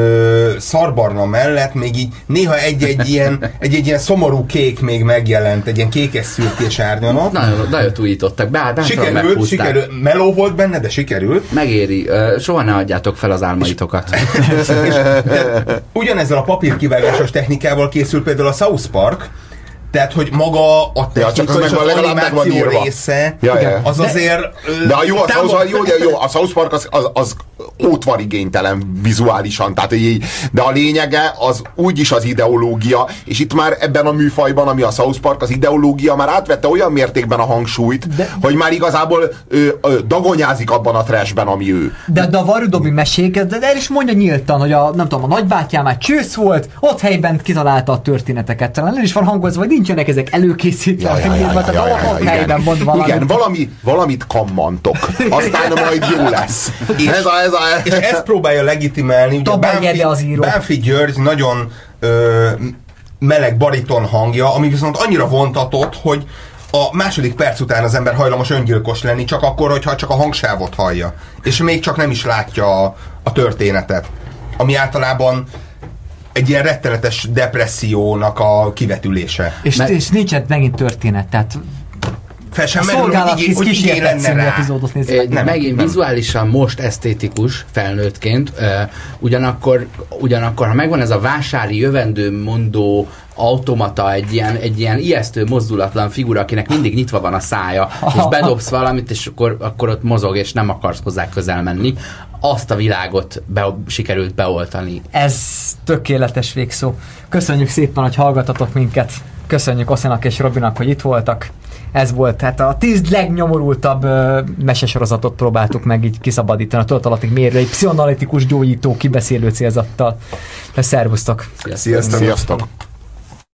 ö, szarbarna mellett még így néha egy-egy ilyen, egy-egy ilyen szomorú kék még megjelent, egy ilyen kékes-szürkés árnyalat. Nagyon, nagyon újítottak, bár Sikerült, meghúzták. sikerült, meló volt benne, de sikerült. Megéri, uh, soha ne adjátok fel az álmaitokat. És, de ugyanezzel a papírkivágásos technikával készül például a South Park, tehát, hogy maga a Ja, csak technika az és meg az van, legalább meg van animáció írva. része, Ja, ja, ja. az De- azért... De a jó, a támad- South, jó, de jó, a South Park az, az, az ótvarigénytelen vizuálisan, tehát így, de a lényege az úgyis az ideológia, és itt már ebben a műfajban, ami a South Park, az ideológia már átvette olyan mértékben a hangsúlyt, de, hogy már igazából ö, ö, dagonyázik abban a trashben, ami ő. De, de a Varjudomi mesék, de, de el is mondja nyíltan, hogy a, nem tudom, a nagybátyám már csősz volt, ott helyben kitalálta a történeteket. Talán el is van hangozva, hogy nincsenek ezek előkészítve, Ja, ja, ja, ja, ja, ja, ja, ott igen. helyben mond valamit. Igen, valami, valamit kammantok. Aztán majd jó lesz. Ez a, ez a, És ezt próbálja legitimálni. Ugye Tabár Bánfi, Gede az író. Bánfi György nagyon ö, meleg bariton hangja, ami viszont annyira vontatott, hogy a második perc után az ember hajlamos öngyilkos lenni, csak akkor, hogyha csak a hangsávot hallja. És még csak nem is látja a, a történetet. Ami általában egy ilyen rettenetes depressziónak a kivetülése. És, Meg- és nincsen megint történet, tehát Fel sem a merül, hogy szolgálat igény, hogy igény kísérlet lenne című rá. epizódot nézzük. Egy, Nem, megint nem. vizuálisan most esztétikus felnőttként, uh, ugyanakkor, ugyanakkor, ha megvan ez a vásári jövendő mondó automata, egy ilyen, egy ilyen ijesztő, mozdulatlan figura, akinek mindig nyitva van a szája, és bedobsz valamit, és akkor, akkor ott mozog, és nem akarsz hozzá közel menni. Azt a világot be, sikerült beoltani. Ez tökéletes végszó. Köszönjük szépen, hogy hallgatatok minket. Köszönjük Oszinak és Robinak, hogy itt voltak. Ez volt, tehát a tíz legnyomorultabb uh, mesesorozatot próbáltuk meg így kiszabadítani a tudatalatig mérő, egy pszichoanalitikus gyógyító kibeszélő célzattal. Szervusztok! Sziasztok! Sziasztok!